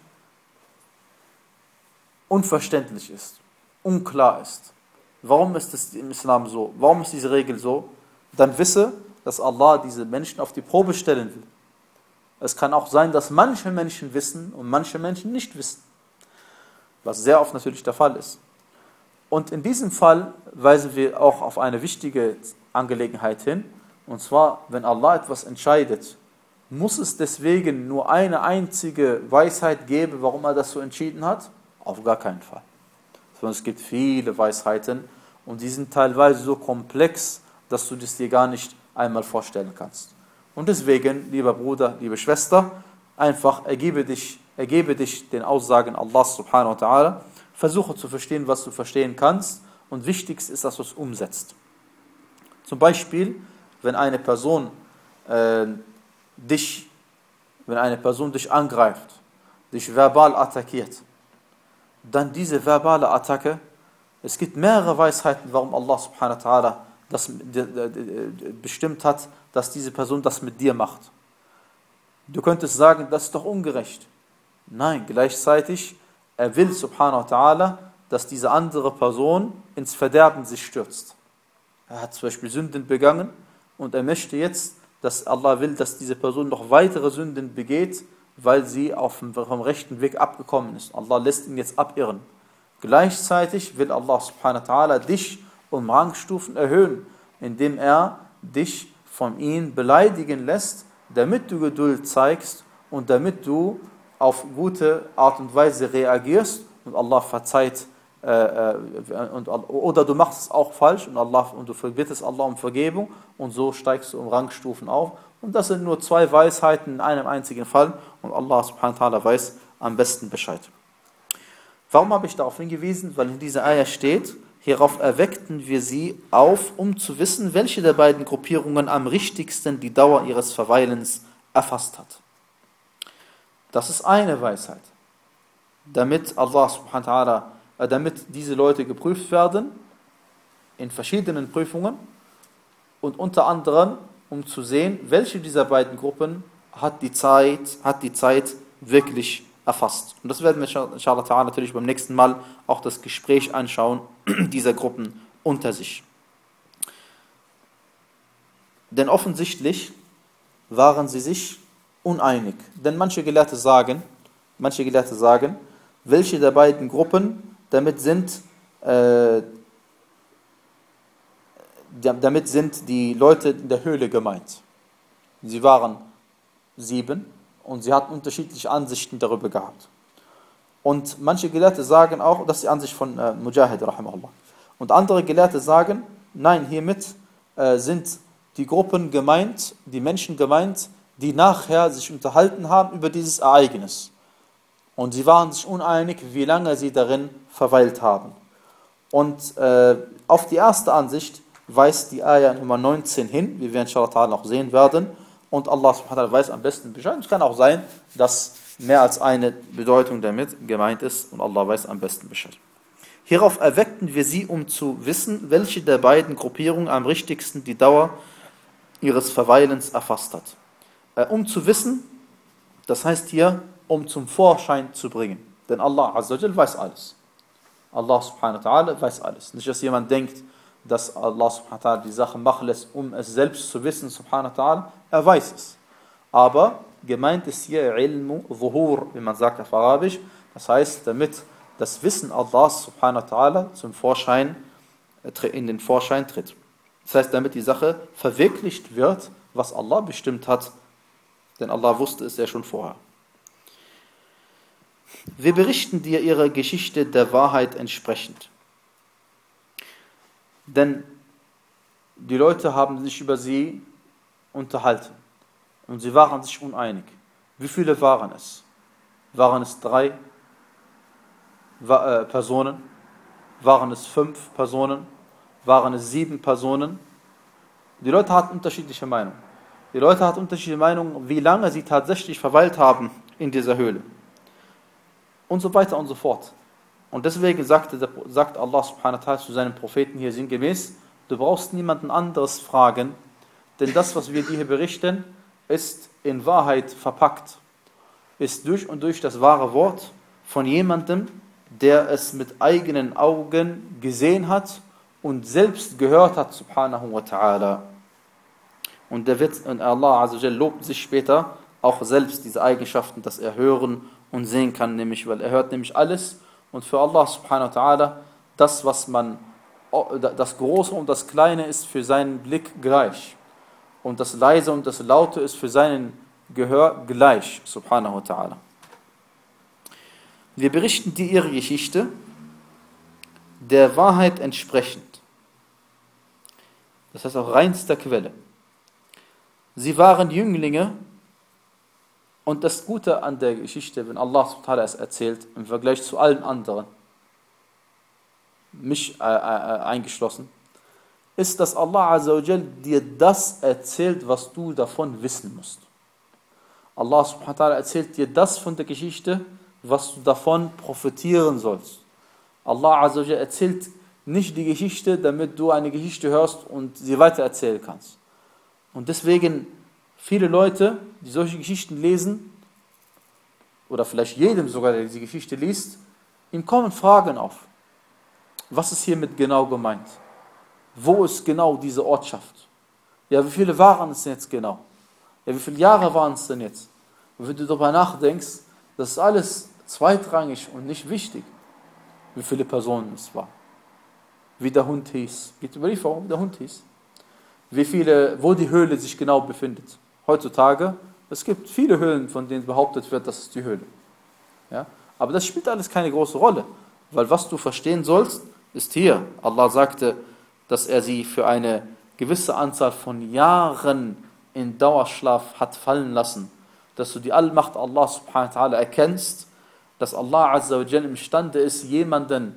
unverständlich ist, unklar ist. Warum ist es im Islam so? Warum ist diese Regel so? Dann wisse, dass Allah diese Menschen auf die Probe stellen will. Es kann auch sein, dass manche Menschen wissen und manche Menschen nicht wissen. Was sehr oft natürlich der Fall ist. Und in diesem Fall weisen wir auch auf eine wichtige Angelegenheit hin. Und zwar, wenn Allah etwas entscheidet, muss es deswegen nur eine einzige Weisheit geben, warum er das so entschieden hat? Auf gar keinen Fall. Sondern es gibt viele Weisheiten und die sind teilweise so komplex, dass du das dir gar nicht einmal vorstellen kannst. Und deswegen, lieber Bruder, liebe Schwester, einfach ergebe dich, ergebe dich den Aussagen Allahs subhanahu wa ta'ala, versuche zu verstehen, was du verstehen kannst und wichtigst ist, dass du es umsetzt. Zum Beispiel, wenn eine Person äh, dich, wenn eine Person dich angreift, dich verbal attackiert, dann diese verbale Attacke, es gibt mehrere Weisheiten, warum Allah subhanahu wa ta'ala das bestimmt hat, dass diese Person das mit dir macht. Du könntest sagen, das ist doch ungerecht. Nein, gleichzeitig, er will subhanahu wa ta'ala, dass diese andere Person ins Verderben sich stürzt. Er hat zum Beispiel Sünden begangen und er möchte jetzt, dass Allah will, dass diese Person noch weitere Sünden begeht, weil sie auf dem, vom rechten Weg abgekommen ist. Allah lässt ihn jetzt abirren. Gleichzeitig will Allah subhanahu wa ta'ala dich um Rangstufen erhöhen, indem er dich von ihm beleidigen lässt, damit du Geduld zeigst und damit du auf gute Art und Weise reagierst und Allah verzeiht, äh, und, oder du machst es auch falsch und, Allah, und du bittest Allah um Vergebung und so steigst du um Rangstufen auf. Und das sind nur zwei Weisheiten in einem einzigen Fall und Allah subhanahu wa ta'ala weiß am besten Bescheid. Warum habe ich darauf hingewiesen? Weil in dieser Ayah steht, hierauf erweckten wir sie auf, um zu wissen, welche der beiden Gruppierungen am richtigsten die Dauer ihres Verweilens erfasst hat. Das ist eine Weisheit. Damit Allah subhanahu wa ta'ala, äh, damit diese Leute geprüft werden, in verschiedenen Prüfungen und unter anderem, um zu sehen, welche dieser beiden Gruppen hat die Zeit, hat die Zeit wirklich erfasst. Und das werden wir inshallah ta'ala natürlich beim nächsten Mal auch das Gespräch anschauen, dieser Gruppen unter sich. Denn offensichtlich waren sie sich uneinig. Denn manche Gelehrte sagen, manche Gelehrte sagen, welche der beiden Gruppen damit sind, äh, damit sind die Leute in der Höhle gemeint. Sie waren sieben und sie hatten unterschiedliche Ansichten darüber gehabt. Und manche Gelehrte sagen auch, das ist die Ansicht von äh, Mujahid, rahimahullah. Und andere Gelehrte sagen, nein, hiermit äh, sind die Gruppen gemeint, die Menschen gemeint, die nachher sich unterhalten haben über dieses Ereignis. Und sie waren sich uneinig, wie lange sie darin verweilt haben. Und äh, auf die erste Ansicht weist die Ayah Nummer neunzehn hin, wie wir inshallah noch sehen werden. Und Allah subhanahu wa ta'ala weiß am besten Bescheid. Es kann auch sein, dass mehr als eine Bedeutung damit gemeint ist und Allah weiß am besten Bescheid. Hierauf erweckten wir sie, um zu wissen, welche der beiden Gruppierungen am richtigsten die Dauer ihres Verweilens erfasst hat. Äh, um zu wissen, das heißt hier, um zum Vorschein zu bringen. Denn Allah Azza wa Jal weiß alles. Allah subhanahu wa ta'ala weiß alles. Nicht, dass jemand denkt, dass Allah subhanahu wa ta'ala die Sache machen lässt, um es selbst zu wissen, subhanahu wa ta'ala. Er weiß es. Aber gemeint ist hier Ilmu Zuhur, wie man sagt auf Arabisch. Das heißt, damit das Wissen Allahs subhanahu wa ta'ala zum Vorschein, in den Vorschein tritt. Das heißt, damit die Sache verwirklicht wird, was Allah bestimmt hat. Denn Allah wusste es ja schon vorher. Wir berichten dir ihre Geschichte der Wahrheit entsprechend. Denn die Leute haben sich über sie unterhalten und sie waren sich uneinig. Wie viele waren es? Waren es drei äh, Personen? Waren es fünf Personen? Waren es sieben Personen? Die Leute hatten unterschiedliche Meinungen. Die Leute hatten unterschiedliche Meinungen, wie lange sie tatsächlich verweilt haben in dieser Höhle. Und so weiter und so fort. Und deswegen sagte, sagt Allah subhanahu wa ta'ala zu seinem Propheten hier sinngemäß, du brauchst niemanden anderes fragen, denn das, was wir dir hier berichten, ist in Wahrheit verpackt, ist durch und durch das wahre Wort von jemandem, der es mit eigenen Augen gesehen hat und selbst gehört hat, subhanahu wa ta'ala. Und der wird, und Allah Azza wa Jal lobt sich später auch selbst diese Eigenschaften, dass er hören und sehen kann, nämlich, weil er hört nämlich alles. Und für Allah subhanahu wa ta'ala, das, was man, das Große und das Kleine ist für seinen Blick gleich. Und das Leise und das Laute ist für seinen Gehör gleich, subhanahu wa ta'ala. Wir berichten dir ihre Geschichte der Wahrheit entsprechend. Das heißt auch reinster Quelle. Sie waren Jünglinge. Und das Gute an der Geschichte, wenn Allah subhanahu wa ta'ala es erzählt, im Vergleich zu allen anderen, mich äh, äh, eingeschlossen, ist, dass Allah Azza wa Jal dir das erzählt, was du davon wissen musst. Allah subhanahu wa ta'ala erzählt dir das von der Geschichte, was du davon profitieren sollst. Allah Azza wa Jal erzählt nicht die Geschichte, damit du eine Geschichte hörst und sie weiter erzählen kannst. Und deswegen viele Leute, die solche Geschichten lesen, oder vielleicht jedem sogar, der diese Geschichte liest, ihm kommen Fragen auf. Was ist hiermit genau gemeint? Wo ist genau diese Ortschaft? Ja, wie viele waren es denn jetzt genau? Ja, wie viele Jahre waren es denn jetzt? Und wenn du darüber nachdenkst, das ist alles zweitrangig und nicht wichtig, wie viele Personen es war. Wie der Hund hieß. Geht Überlieferung, wie der Hund hieß. Wie viele, wo die Höhle sich genau befindet. Heutzutage, es gibt viele Höhlen, von denen behauptet wird, das ist die Höhle. Ja? Aber das spielt alles keine große Rolle, weil was du verstehen sollst, ist hier. Allah sagte, dass er sie für eine gewisse Anzahl von Jahren in Dauerschlaf hat fallen lassen, dass du die Allmacht Allah subhanahu wa ta'ala erkennst, dass Allah Azza wa Jalla imstande ist, jemanden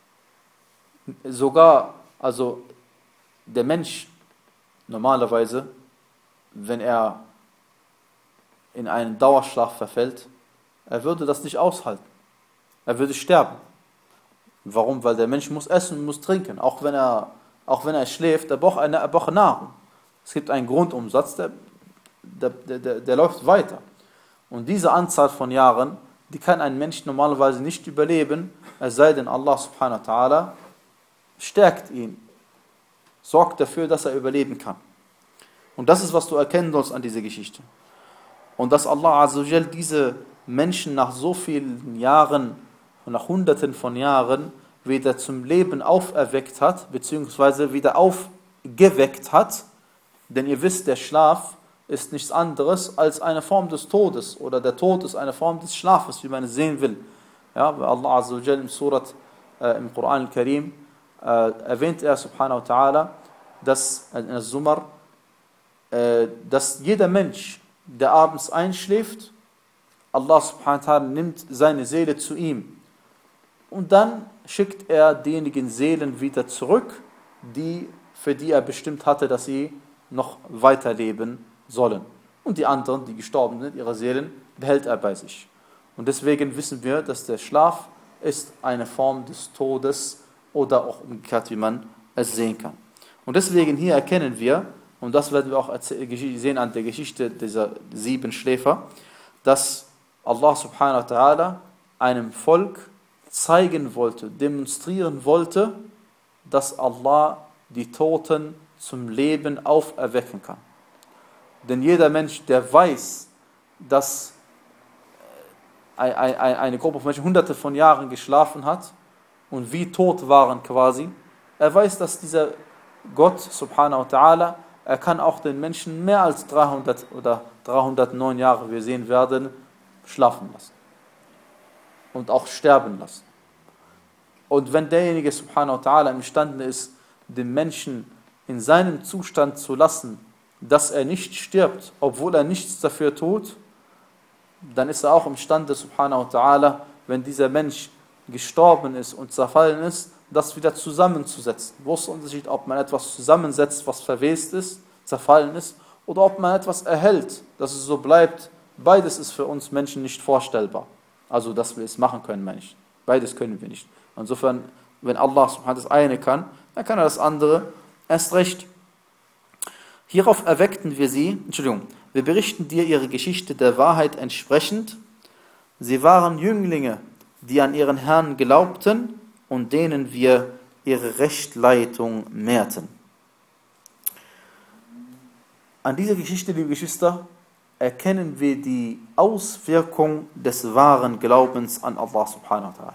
sogar, also der Mensch normalerweise, wenn er in einen Dauerschlaf verfällt, er würde das nicht aushalten. Er würde sterben. Warum? Weil der Mensch muss essen und muss trinken. Auch wenn er, auch wenn er schläft, er braucht, eine, er braucht Nahrung. Es gibt einen Grundumsatz, der, der, der, der läuft weiter. Und diese Anzahl von Jahren, die kann ein Mensch normalerweise nicht überleben, es sei denn, Allah subhanahu wa ta'ala stärkt ihn, sorgt dafür, dass er überleben kann. Und das ist, was du erkennen sollst an dieser Geschichte. Und dass Allah Azza wa Jal diese Menschen nach so vielen Jahren, nach hunderten von Jahren, wieder zum Leben auferweckt hat, beziehungsweise wieder aufgeweckt hat. Denn ihr wisst, der Schlaf ist nichts anderes als eine Form des Todes. Oder der Tod ist eine Form des Schlafes, wie man es sehen will. Ja, weil Allah Azza wa Jal im Surat, äh, im Koran al-Karim, äh, erwähnt er, subhanahu wa ta'ala, dass, in der Zumar, äh, dass jeder Mensch, der abends einschläft, Allah subhanahu wa ta'ala nimmt seine Seele zu ihm. Und dann schickt er diejenigen Seelen wieder zurück, die, für die er bestimmt hatte, dass sie noch weiterleben sollen. Und die anderen, die gestorben sind, ihre Seelen, behält er bei sich. Und deswegen wissen wir, dass der Schlaf ist eine Form des Todes oder auch umgekehrt, wie man es sehen kann. Und deswegen hier erkennen wir, und das werden wir auch sehen an der Geschichte dieser sieben Schläfer, dass Allah subhanahu wa ta'ala einem Volk zeigen wollte, demonstrieren wollte, dass Allah die Toten zum Leben auferwecken kann. Denn jeder Mensch, der weiß, dass eine Gruppe von Menschen hunderte von Jahren geschlafen hat und wie tot waren quasi, er weiß, dass dieser Gott subhanahu wa ta'ala, er kann auch den Menschen mehr als dreihundert oder dreihundertneun Jahre, wir sehen werden, schlafen lassen und auch sterben lassen. Und wenn derjenige subhanahu wa ta'ala imstande ist, den Menschen in seinem Zustand zu lassen, dass er nicht stirbt, obwohl er nichts dafür tut, dann ist er auch imstande, subhanahu wa ta'ala, wenn dieser Mensch gestorben ist und zerfallen ist, das wieder zusammenzusetzen. Wo ist der Unterschied, ob man etwas zusammensetzt, was verwest ist, zerfallen ist, oder ob man etwas erhält, dass es so bleibt? Beides ist für uns Menschen nicht vorstellbar. Also, dass wir es machen können, meine ich. Beides können wir nicht. Insofern, wenn Allah subhanahu das eine kann, dann kann er das andere erst recht. Hierauf erweckten wir sie, Entschuldigung, wir berichten dir ihre Geschichte der Wahrheit entsprechend. Sie waren Jünglinge, die an ihren Herrn glaubten und denen wir ihre Rechtleitung mehrten. An dieser Geschichte, liebe Geschwister, erkennen wir die Auswirkung des wahren Glaubens an Allah subhanahu wa ta'ala.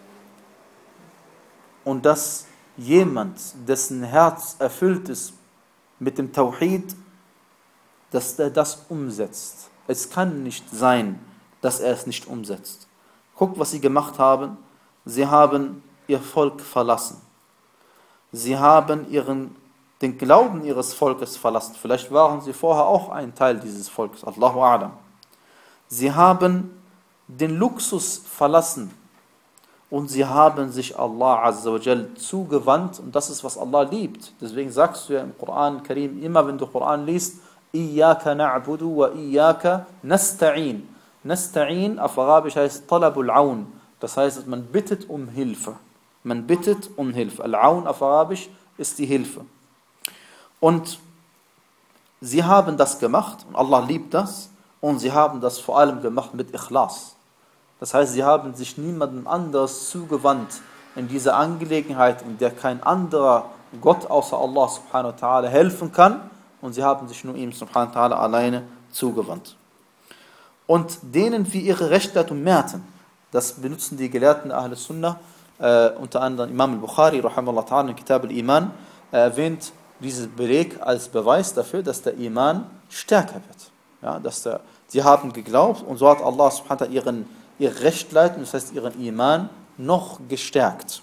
Und dass jemand, dessen Herz erfüllt ist mit dem Tawhid, dass er das umsetzt. Es kann nicht sein, dass er es nicht umsetzt. Guckt, was sie gemacht haben. Sie haben ihr Volk verlassen. Sie haben ihren, den Glauben ihres Volkes verlassen. Vielleicht waren sie vorher auch ein Teil dieses Volkes. Allahu a'lam. Sie haben den Luxus verlassen und sie haben sich Allah Azza wa Jal zugewandt, und das ist, was Allah liebt. Deswegen sagst du ja im Koran Karim, immer wenn du Koran liest, Iyaka na'budu wa iyaka nasta'in. Nasta'in auf Arabisch heißt Talabul Aun. Das heißt, man bittet um Hilfe. Man bittet um Hilfe. Al-Aun auf Arabisch ist die Hilfe. Und sie haben das gemacht, und Allah liebt das, und sie haben das vor allem gemacht mit Ikhlas. Das heißt, sie haben sich niemandem anders zugewandt in dieser Angelegenheit, in der kein anderer Gott außer Allah subhanahu wa ta'ala helfen kann, und sie haben sich nur ihm subhanahu wa ta'ala alleine zugewandt. Und denen wir ihre Rechtleitung mehrten, das benutzen die Gelehrten Ahl Sunnah, äh, unter anderem Imam al-Bukhari, rahimahullah ta'ala, in Kitab al-Iman, er erwähnt diesen Beleg als Beweis dafür, dass der Iman stärker wird. Ja, dass der, sie haben geglaubt, und so hat Allah subhanahu wa ta'ala ihren, ihre Rechtleitung, das heißt ihren Iman, noch gestärkt.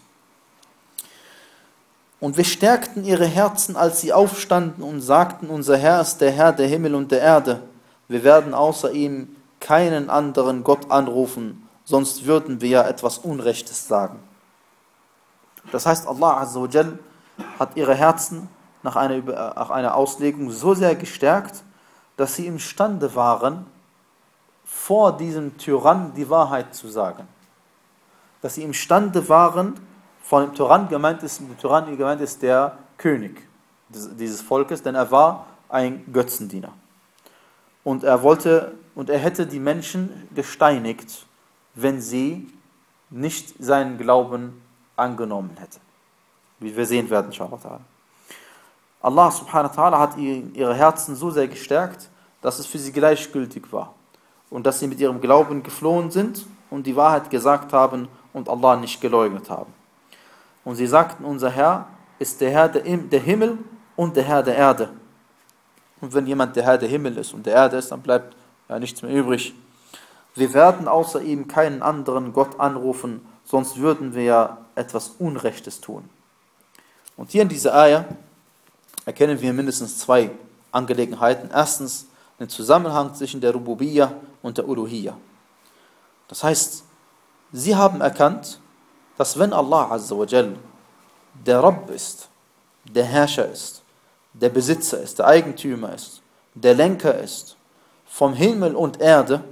Und wir stärkten ihre Herzen, als sie aufstanden und sagten, unser Herr ist der Herr der Himmel und der Erde. Wir werden außer ihm keinen anderen Gott anrufen, sonst würden wir ja etwas Unrechtes sagen. Das heißt, Allah Azza wa Jal hat ihre Herzen nach einer, nach einer Auslegung so sehr gestärkt, dass sie imstande waren, vor diesem Tyrann die Wahrheit zu sagen. Dass sie imstande waren, von dem Tyrann gemeint ist, der Tyrann gemeint ist der König dieses Volkes, denn er war ein Götzendiener. Und er wollte, und er hätte die Menschen gesteinigt, wenn sie nicht seinen Glauben angenommen hätten. Wie wir sehen werden, inshallah. Allah subhanahu wa ta'ala hat ihre Herzen so sehr gestärkt, dass es für sie gleichgültig war. Und dass sie mit ihrem Glauben geflohen sind und die Wahrheit gesagt haben und Allah nicht geleugnet haben. Und sie sagten, unser Herr ist der Herr der, der Himmel und der Herr der Erde. Und wenn jemand der Herr der Himmel ist und der Erde ist, dann bleibt ja nichts mehr übrig. Wir werden außer ihm keinen anderen Gott anrufen, sonst würden wir ja etwas Unrechtes tun. Und hier in dieser Ayah erkennen wir mindestens zwei Angelegenheiten. Erstens den Zusammenhang zwischen der Rububiyya und der Uluhiyya. Das heißt, sie haben erkannt, dass wenn Allah Azza wa Jal der Rabb ist, der Herrscher ist, der Besitzer ist, der Eigentümer ist, der Lenker ist, vom Himmel und Erde,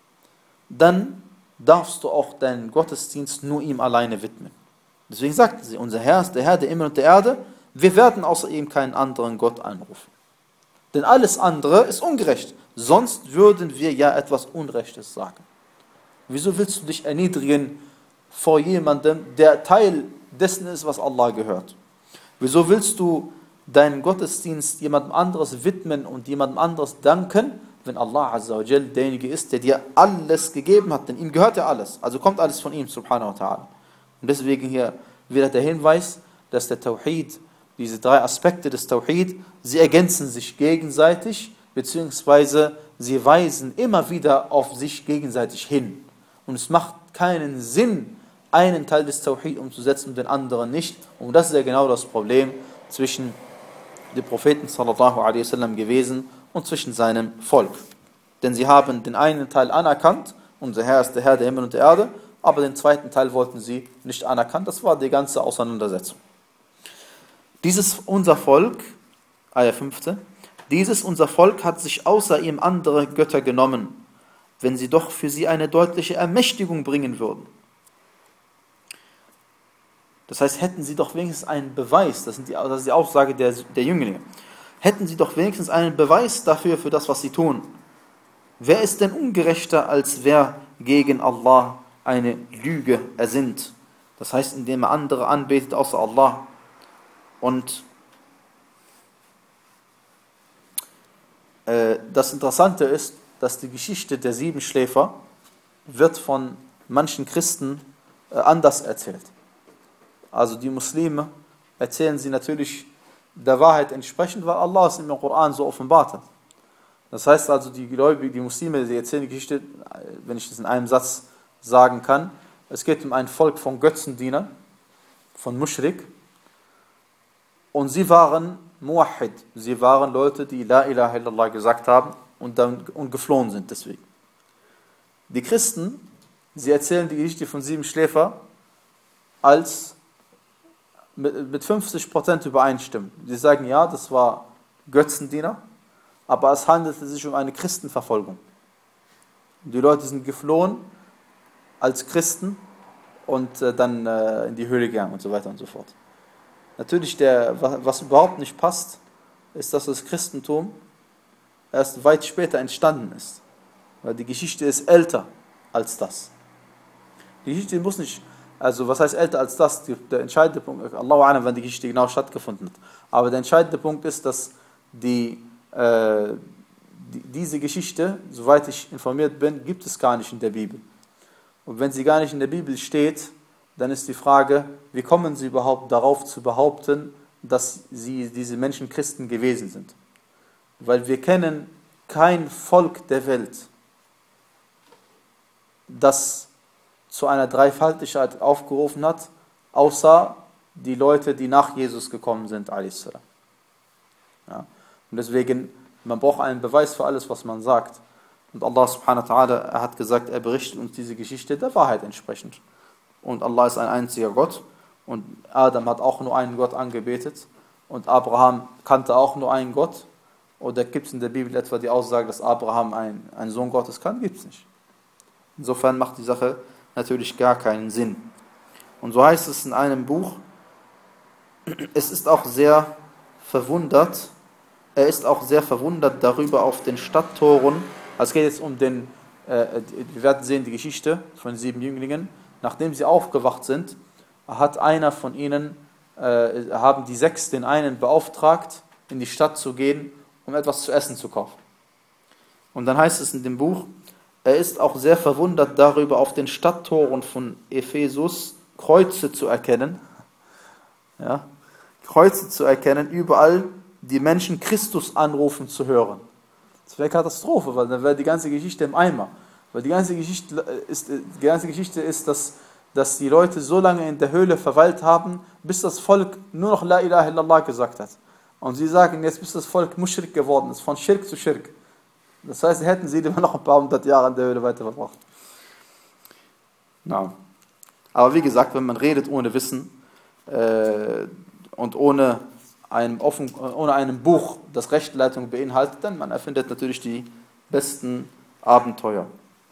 dann darfst du auch deinen Gottesdienst nur ihm alleine widmen. Deswegen sagten sie, unser Herr ist der Herr der Himmel und der Erde, wir werden außer ihm keinen anderen Gott anrufen. Denn alles andere ist ungerecht, sonst würden wir ja etwas Unrechtes sagen. Wieso willst du dich erniedrigen vor jemandem, der Teil dessen ist, was Allah gehört? Wieso willst du deinen Gottesdienst jemandem anderes widmen und jemandem anderes danken, wenn Allah Azza wa Jal derjenige ist, der dir alles gegeben hat, denn ihm gehört ja alles, also kommt alles von ihm, subhanahu wa ta'ala. Und deswegen hier wieder der Hinweis, dass der Tawhid, diese drei Aspekte des Tawhid, sie ergänzen sich gegenseitig, beziehungsweise sie weisen immer wieder auf sich gegenseitig hin. Und es macht keinen Sinn, einen Teil des Tawhid umzusetzen und den anderen nicht. Und das ist ja genau das Problem zwischen dem Propheten sallallahu alaihi wasallam gewesen und zwischen seinem Volk. Denn sie haben den einen Teil anerkannt, unser Herr ist der Herr der Himmel und der Erde, aber den zweiten Teil wollten sie nicht anerkannt. Das war die ganze Auseinandersetzung. Dieses unser Volk, Ayah fünfzehn, dieses unser Volk hat sich außer ihm andere Götter genommen, wenn sie doch für sie eine deutliche Ermächtigung bringen würden. Das heißt, hätten sie doch wenigstens einen Beweis, das, sind die, das ist die Aussage der, der Jünglinge, hätten sie doch wenigstens einen Beweis dafür, für das, was sie tun. Wer ist denn ungerechter, als wer gegen Allah eine Lüge ersinnt? Das heißt, indem er andere anbetet außer Allah. Und äh, das Interessante ist, dass die Geschichte der Siebenschläfer wird von manchen Christen äh, anders erzählt. Also die Muslime erzählen sie natürlich der Wahrheit entsprechend, weil Allah es im Koran so offenbart hat. Das heißt also, die Gläubigen, die Muslime, die erzählen die Geschichte, wenn ich das in einem Satz sagen kann, es geht um ein Volk von Götzendienern, von Mushrik, und sie waren Muwahhid, sie waren Leute, die La ilaha illallah gesagt haben und, dann, und geflohen sind deswegen. Die Christen, sie erzählen die Geschichte von sieben Schläfer als mit fünfzig Prozent übereinstimmen. Sie sagen, ja, das war Götzendiener, aber es handelte sich um eine Christenverfolgung. Die Leute sind geflohen als Christen und äh, dann äh, in die Höhle gegangen und so weiter und so fort. Natürlich, der, was überhaupt nicht passt, ist, dass das Christentum erst weit später entstanden ist. Weil die Geschichte ist älter als das. Die Geschichte muss nicht, also was heißt älter als das? Die, der entscheidende Punkt, Allahu a'lam, wenn die Geschichte genau stattgefunden hat. Aber der entscheidende Punkt ist, dass die, äh, die, diese Geschichte, soweit ich informiert bin, gibt es gar nicht in der Bibel. Und wenn sie gar nicht in der Bibel steht, dann ist die Frage, wie kommen sie überhaupt darauf zu behaupten, dass sie diese Menschen Christen gewesen sind? Weil wir kennen kein Volk der Welt, das zu einer Dreifaltigkeit aufgerufen hat, außer die Leute, die nach Jesus gekommen sind, a.s. Ja. Und deswegen, man braucht einen Beweis für alles, was man sagt. Und Allah subhanahu wa ta'ala, er hat gesagt, er berichtet uns diese Geschichte der Wahrheit entsprechend. Und Allah ist ein einziger Gott. Und Adam hat auch nur einen Gott angebetet. Und Abraham kannte auch nur einen Gott. Oder gibt es in der Bibel etwa die Aussage, dass Abraham ein, ein Sohn Gottes kann? Gibt es nicht. Insofern macht die Sache natürlich gar keinen Sinn. Und so heißt es in einem Buch, es ist auch sehr verwundert, er ist auch sehr verwundert darüber auf den Stadttoren, also es geht jetzt um den, äh, wir werden sehen die Geschichte von sieben Jünglingen, nachdem sie aufgewacht sind, hat einer von ihnen, äh, haben die sechs den einen beauftragt, in die Stadt zu gehen, um etwas zu essen zu kaufen. Und dann heißt es in dem Buch, er ist auch sehr verwundert darüber, auf den Stadttoren von Ephesus Kreuze zu erkennen. Ja, Kreuze zu erkennen, überall die Menschen Christus anrufen zu hören. Das wäre eine Katastrophe, weil dann wäre die ganze Geschichte im Eimer. Weil die ganze Geschichte ist, die ganze Geschichte ist dass, dass die Leute so lange in der Höhle verweilt haben, bis das Volk nur noch La ilaha illallah gesagt hat. Und sie sagen jetzt, bis das Volk Muschrik geworden ist, von Schirk zu Schirk. Das heißt, hätten sie immer noch ein paar hundert Jahre in der Höhle weiter verbracht. Ja. Aber wie gesagt, wenn man redet ohne Wissen äh, und ohne einem, offen, ohne einem Buch, das Rechtsleitung beinhaltet, dann man erfindet natürlich die besten Abenteuer.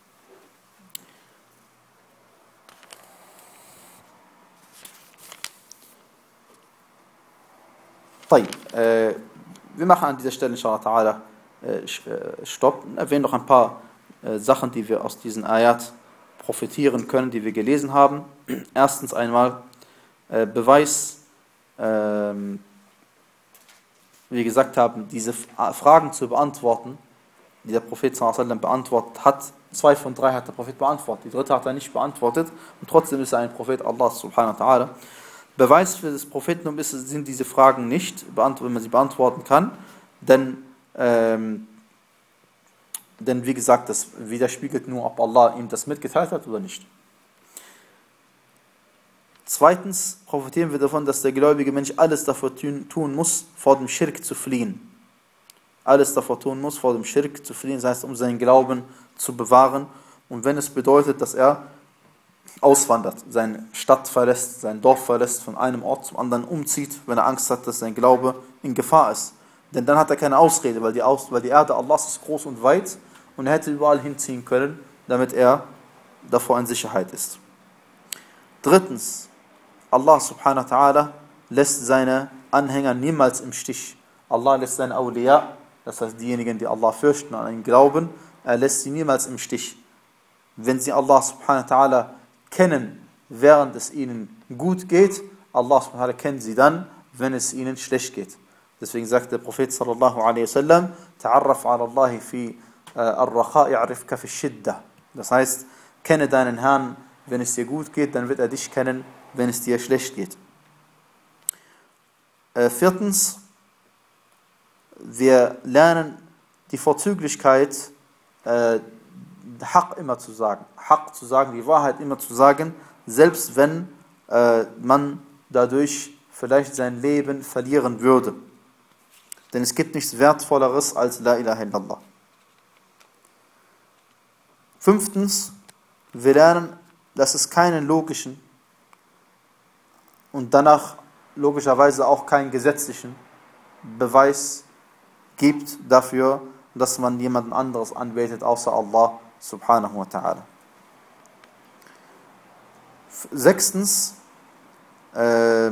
Äh, wir machen an dieser Stelle, inshallah ta'ala, Stopp und erwähnen noch ein paar äh, Sachen, die wir aus diesen Ayat profitieren können, die wir gelesen haben. Erstens einmal äh, Beweis, äh, wie wir gesagt haben, diese Fragen zu beantworten, die der Prophet sallallahu alaihi wasallam beantwortet hat. Zwei von drei hat der Prophet beantwortet, die dritte hat er nicht beantwortet und trotzdem ist er ein Prophet Allah subhanahu wa ta'ala. Beweis für das Prophetentum ist, sind diese Fragen nicht, wenn man sie beantworten kann, denn Ähm, denn wie gesagt, das widerspiegelt nur, ob Allah ihm das mitgeteilt hat oder nicht. Zweitens profitieren wir davon, dass der gläubige Mensch alles dafür tun muss, vor dem Schirk zu fliehen. Alles dafür tun muss, vor dem Schirk zu fliehen, das heißt, um seinen Glauben zu bewahren. Und wenn es bedeutet, dass er auswandert, seine Stadt verlässt, sein Dorf verlässt, von einem Ort zum anderen umzieht, wenn er Angst hat, dass sein Glaube in Gefahr ist. Denn dann hat er keine Ausrede, weil die, Aus, weil die Erde Allahs ist groß und weit und er hätte überall hinziehen können, damit er davor in Sicherheit ist. Drittens, Allah subhanahu wa ta'ala lässt seine Anhänger niemals im Stich. Allah lässt seine Awliya, das heißt diejenigen, die Allah fürchten und an ihn glauben, er lässt sie niemals im Stich. Wenn sie Allah subhanahu wa ta'ala kennen, während es ihnen gut geht, Allah subhanahu wa ta'ala kennt sie dann, wenn es ihnen schlecht geht. Deswegen sagt der Prophet sallallahu alaihi wasallam, ta'arraf ala Allahi fi ar-raqa ya'rifka fi shidda. Das heißt, kenne deinen Herrn, wenn es dir gut geht, dann wird er dich kennen, wenn es dir schlecht geht. Äh, viertens, wir lernen die Vorzüglichkeit, äh, Haq immer zu sagen. Haq zu sagen, die Wahrheit immer zu sagen, selbst wenn äh, man dadurch vielleicht sein Leben verlieren würde. Denn es gibt nichts Wertvolleres als La ilaha illallah. Fünftens, wir lernen, dass es keinen logischen und danach logischerweise auch keinen gesetzlichen Beweis gibt dafür, dass man jemanden anderes anbetet, außer Allah subhanahu wa ta'ala. Sechstens, äh,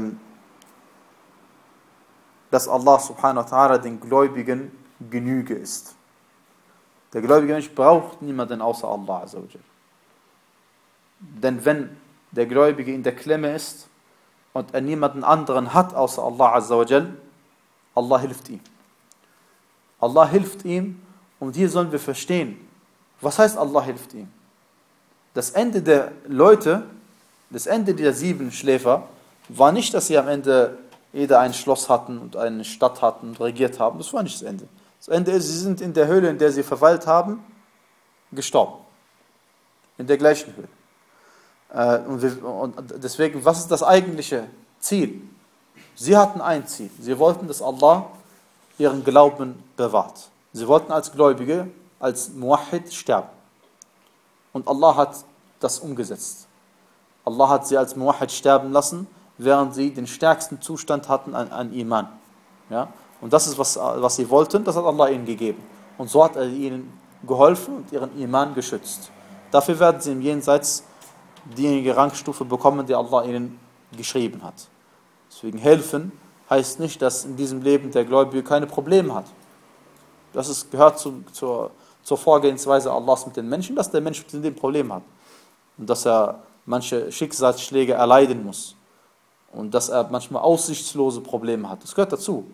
dass Allah subhanahu wa ta'ala den Gläubigen Genüge ist. Der gläubige Mensch braucht niemanden außer Allah azza wa jal. Denn wenn der Gläubige in der Klemme ist und er niemanden anderen hat außer Allah azza wa jal, Allah hilft ihm. Allah hilft ihm und hier sollen wir verstehen, was heißt Allah hilft ihm? Das Ende der Leute, das Ende der sieben Schläfer war nicht, dass sie am Ende jeder ein Schloss hatten und eine Stadt hatten und regiert haben. Das war nicht das Ende. Das Ende ist, sie sind in der Höhle, in der sie verweilt haben, gestorben. In der gleichen Höhle. Und, wir, und deswegen, was ist das eigentliche Ziel? Sie hatten ein Ziel. Sie wollten, dass Allah ihren Glauben bewahrt. Sie wollten als Gläubige, als Muwahhid sterben. Und Allah hat das umgesetzt. Allah hat sie als Muwahhid sterben lassen, während sie den stärksten Zustand hatten an, an Iman. Ja? Und das ist, was, was sie wollten, das hat Allah ihnen gegeben. Und so hat er ihnen geholfen und ihren Iman geschützt. Dafür werden sie im Jenseits diejenige Rangstufe bekommen, die Allah ihnen geschrieben hat. Deswegen helfen heißt nicht, dass in diesem Leben der Gläubige keine Probleme hat. Das ist, gehört zu, zur, zur Vorgehensweise Allahs mit den Menschen, dass der Mensch mit dem Problem hat. Und dass er manche Schicksalsschläge erleiden muss. Und dass er manchmal aussichtslose Probleme hat. Das gehört dazu.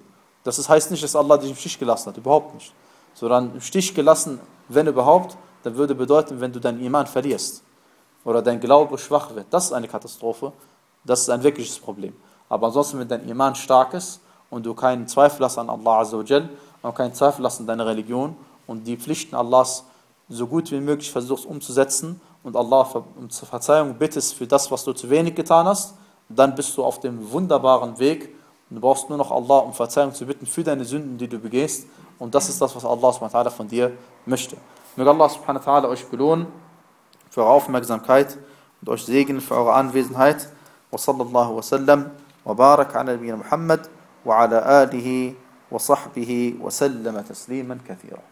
Das ist, heißt nicht, dass Allah dich im Stich gelassen hat, überhaupt nicht. Sondern im Stich gelassen, wenn überhaupt, dann würde bedeuten, wenn du deinen Iman verlierst oder dein Glaube schwach wird. Das ist eine Katastrophe, das ist ein wirkliches Problem. Aber ansonsten, wenn dein Iman stark ist und du keinen Zweifel hast an Allah Azza wa Jal und keinen Zweifel hast an deiner Religion und die Pflichten Allahs so gut wie möglich versuchst umzusetzen und Allah um Verzeihung bittest für das, was du zu wenig getan hast, dann bist du auf dem wunderbaren Weg und du brauchst nur noch Allah um Verzeihung zu bitten für deine Sünden, die du begehst, und das ist das, was Allah subhanahu wa ta'ala von dir möchte. Möge Allah subhanahu wa ta'ala euch belohnen für eure Aufmerksamkeit und euch segnen für eure Anwesenheit. Wa sallallahu wa sallam wa barak ala nabiyyina Muhammad wa ala alihi wa sahbihi wa sallama tasliman kathira.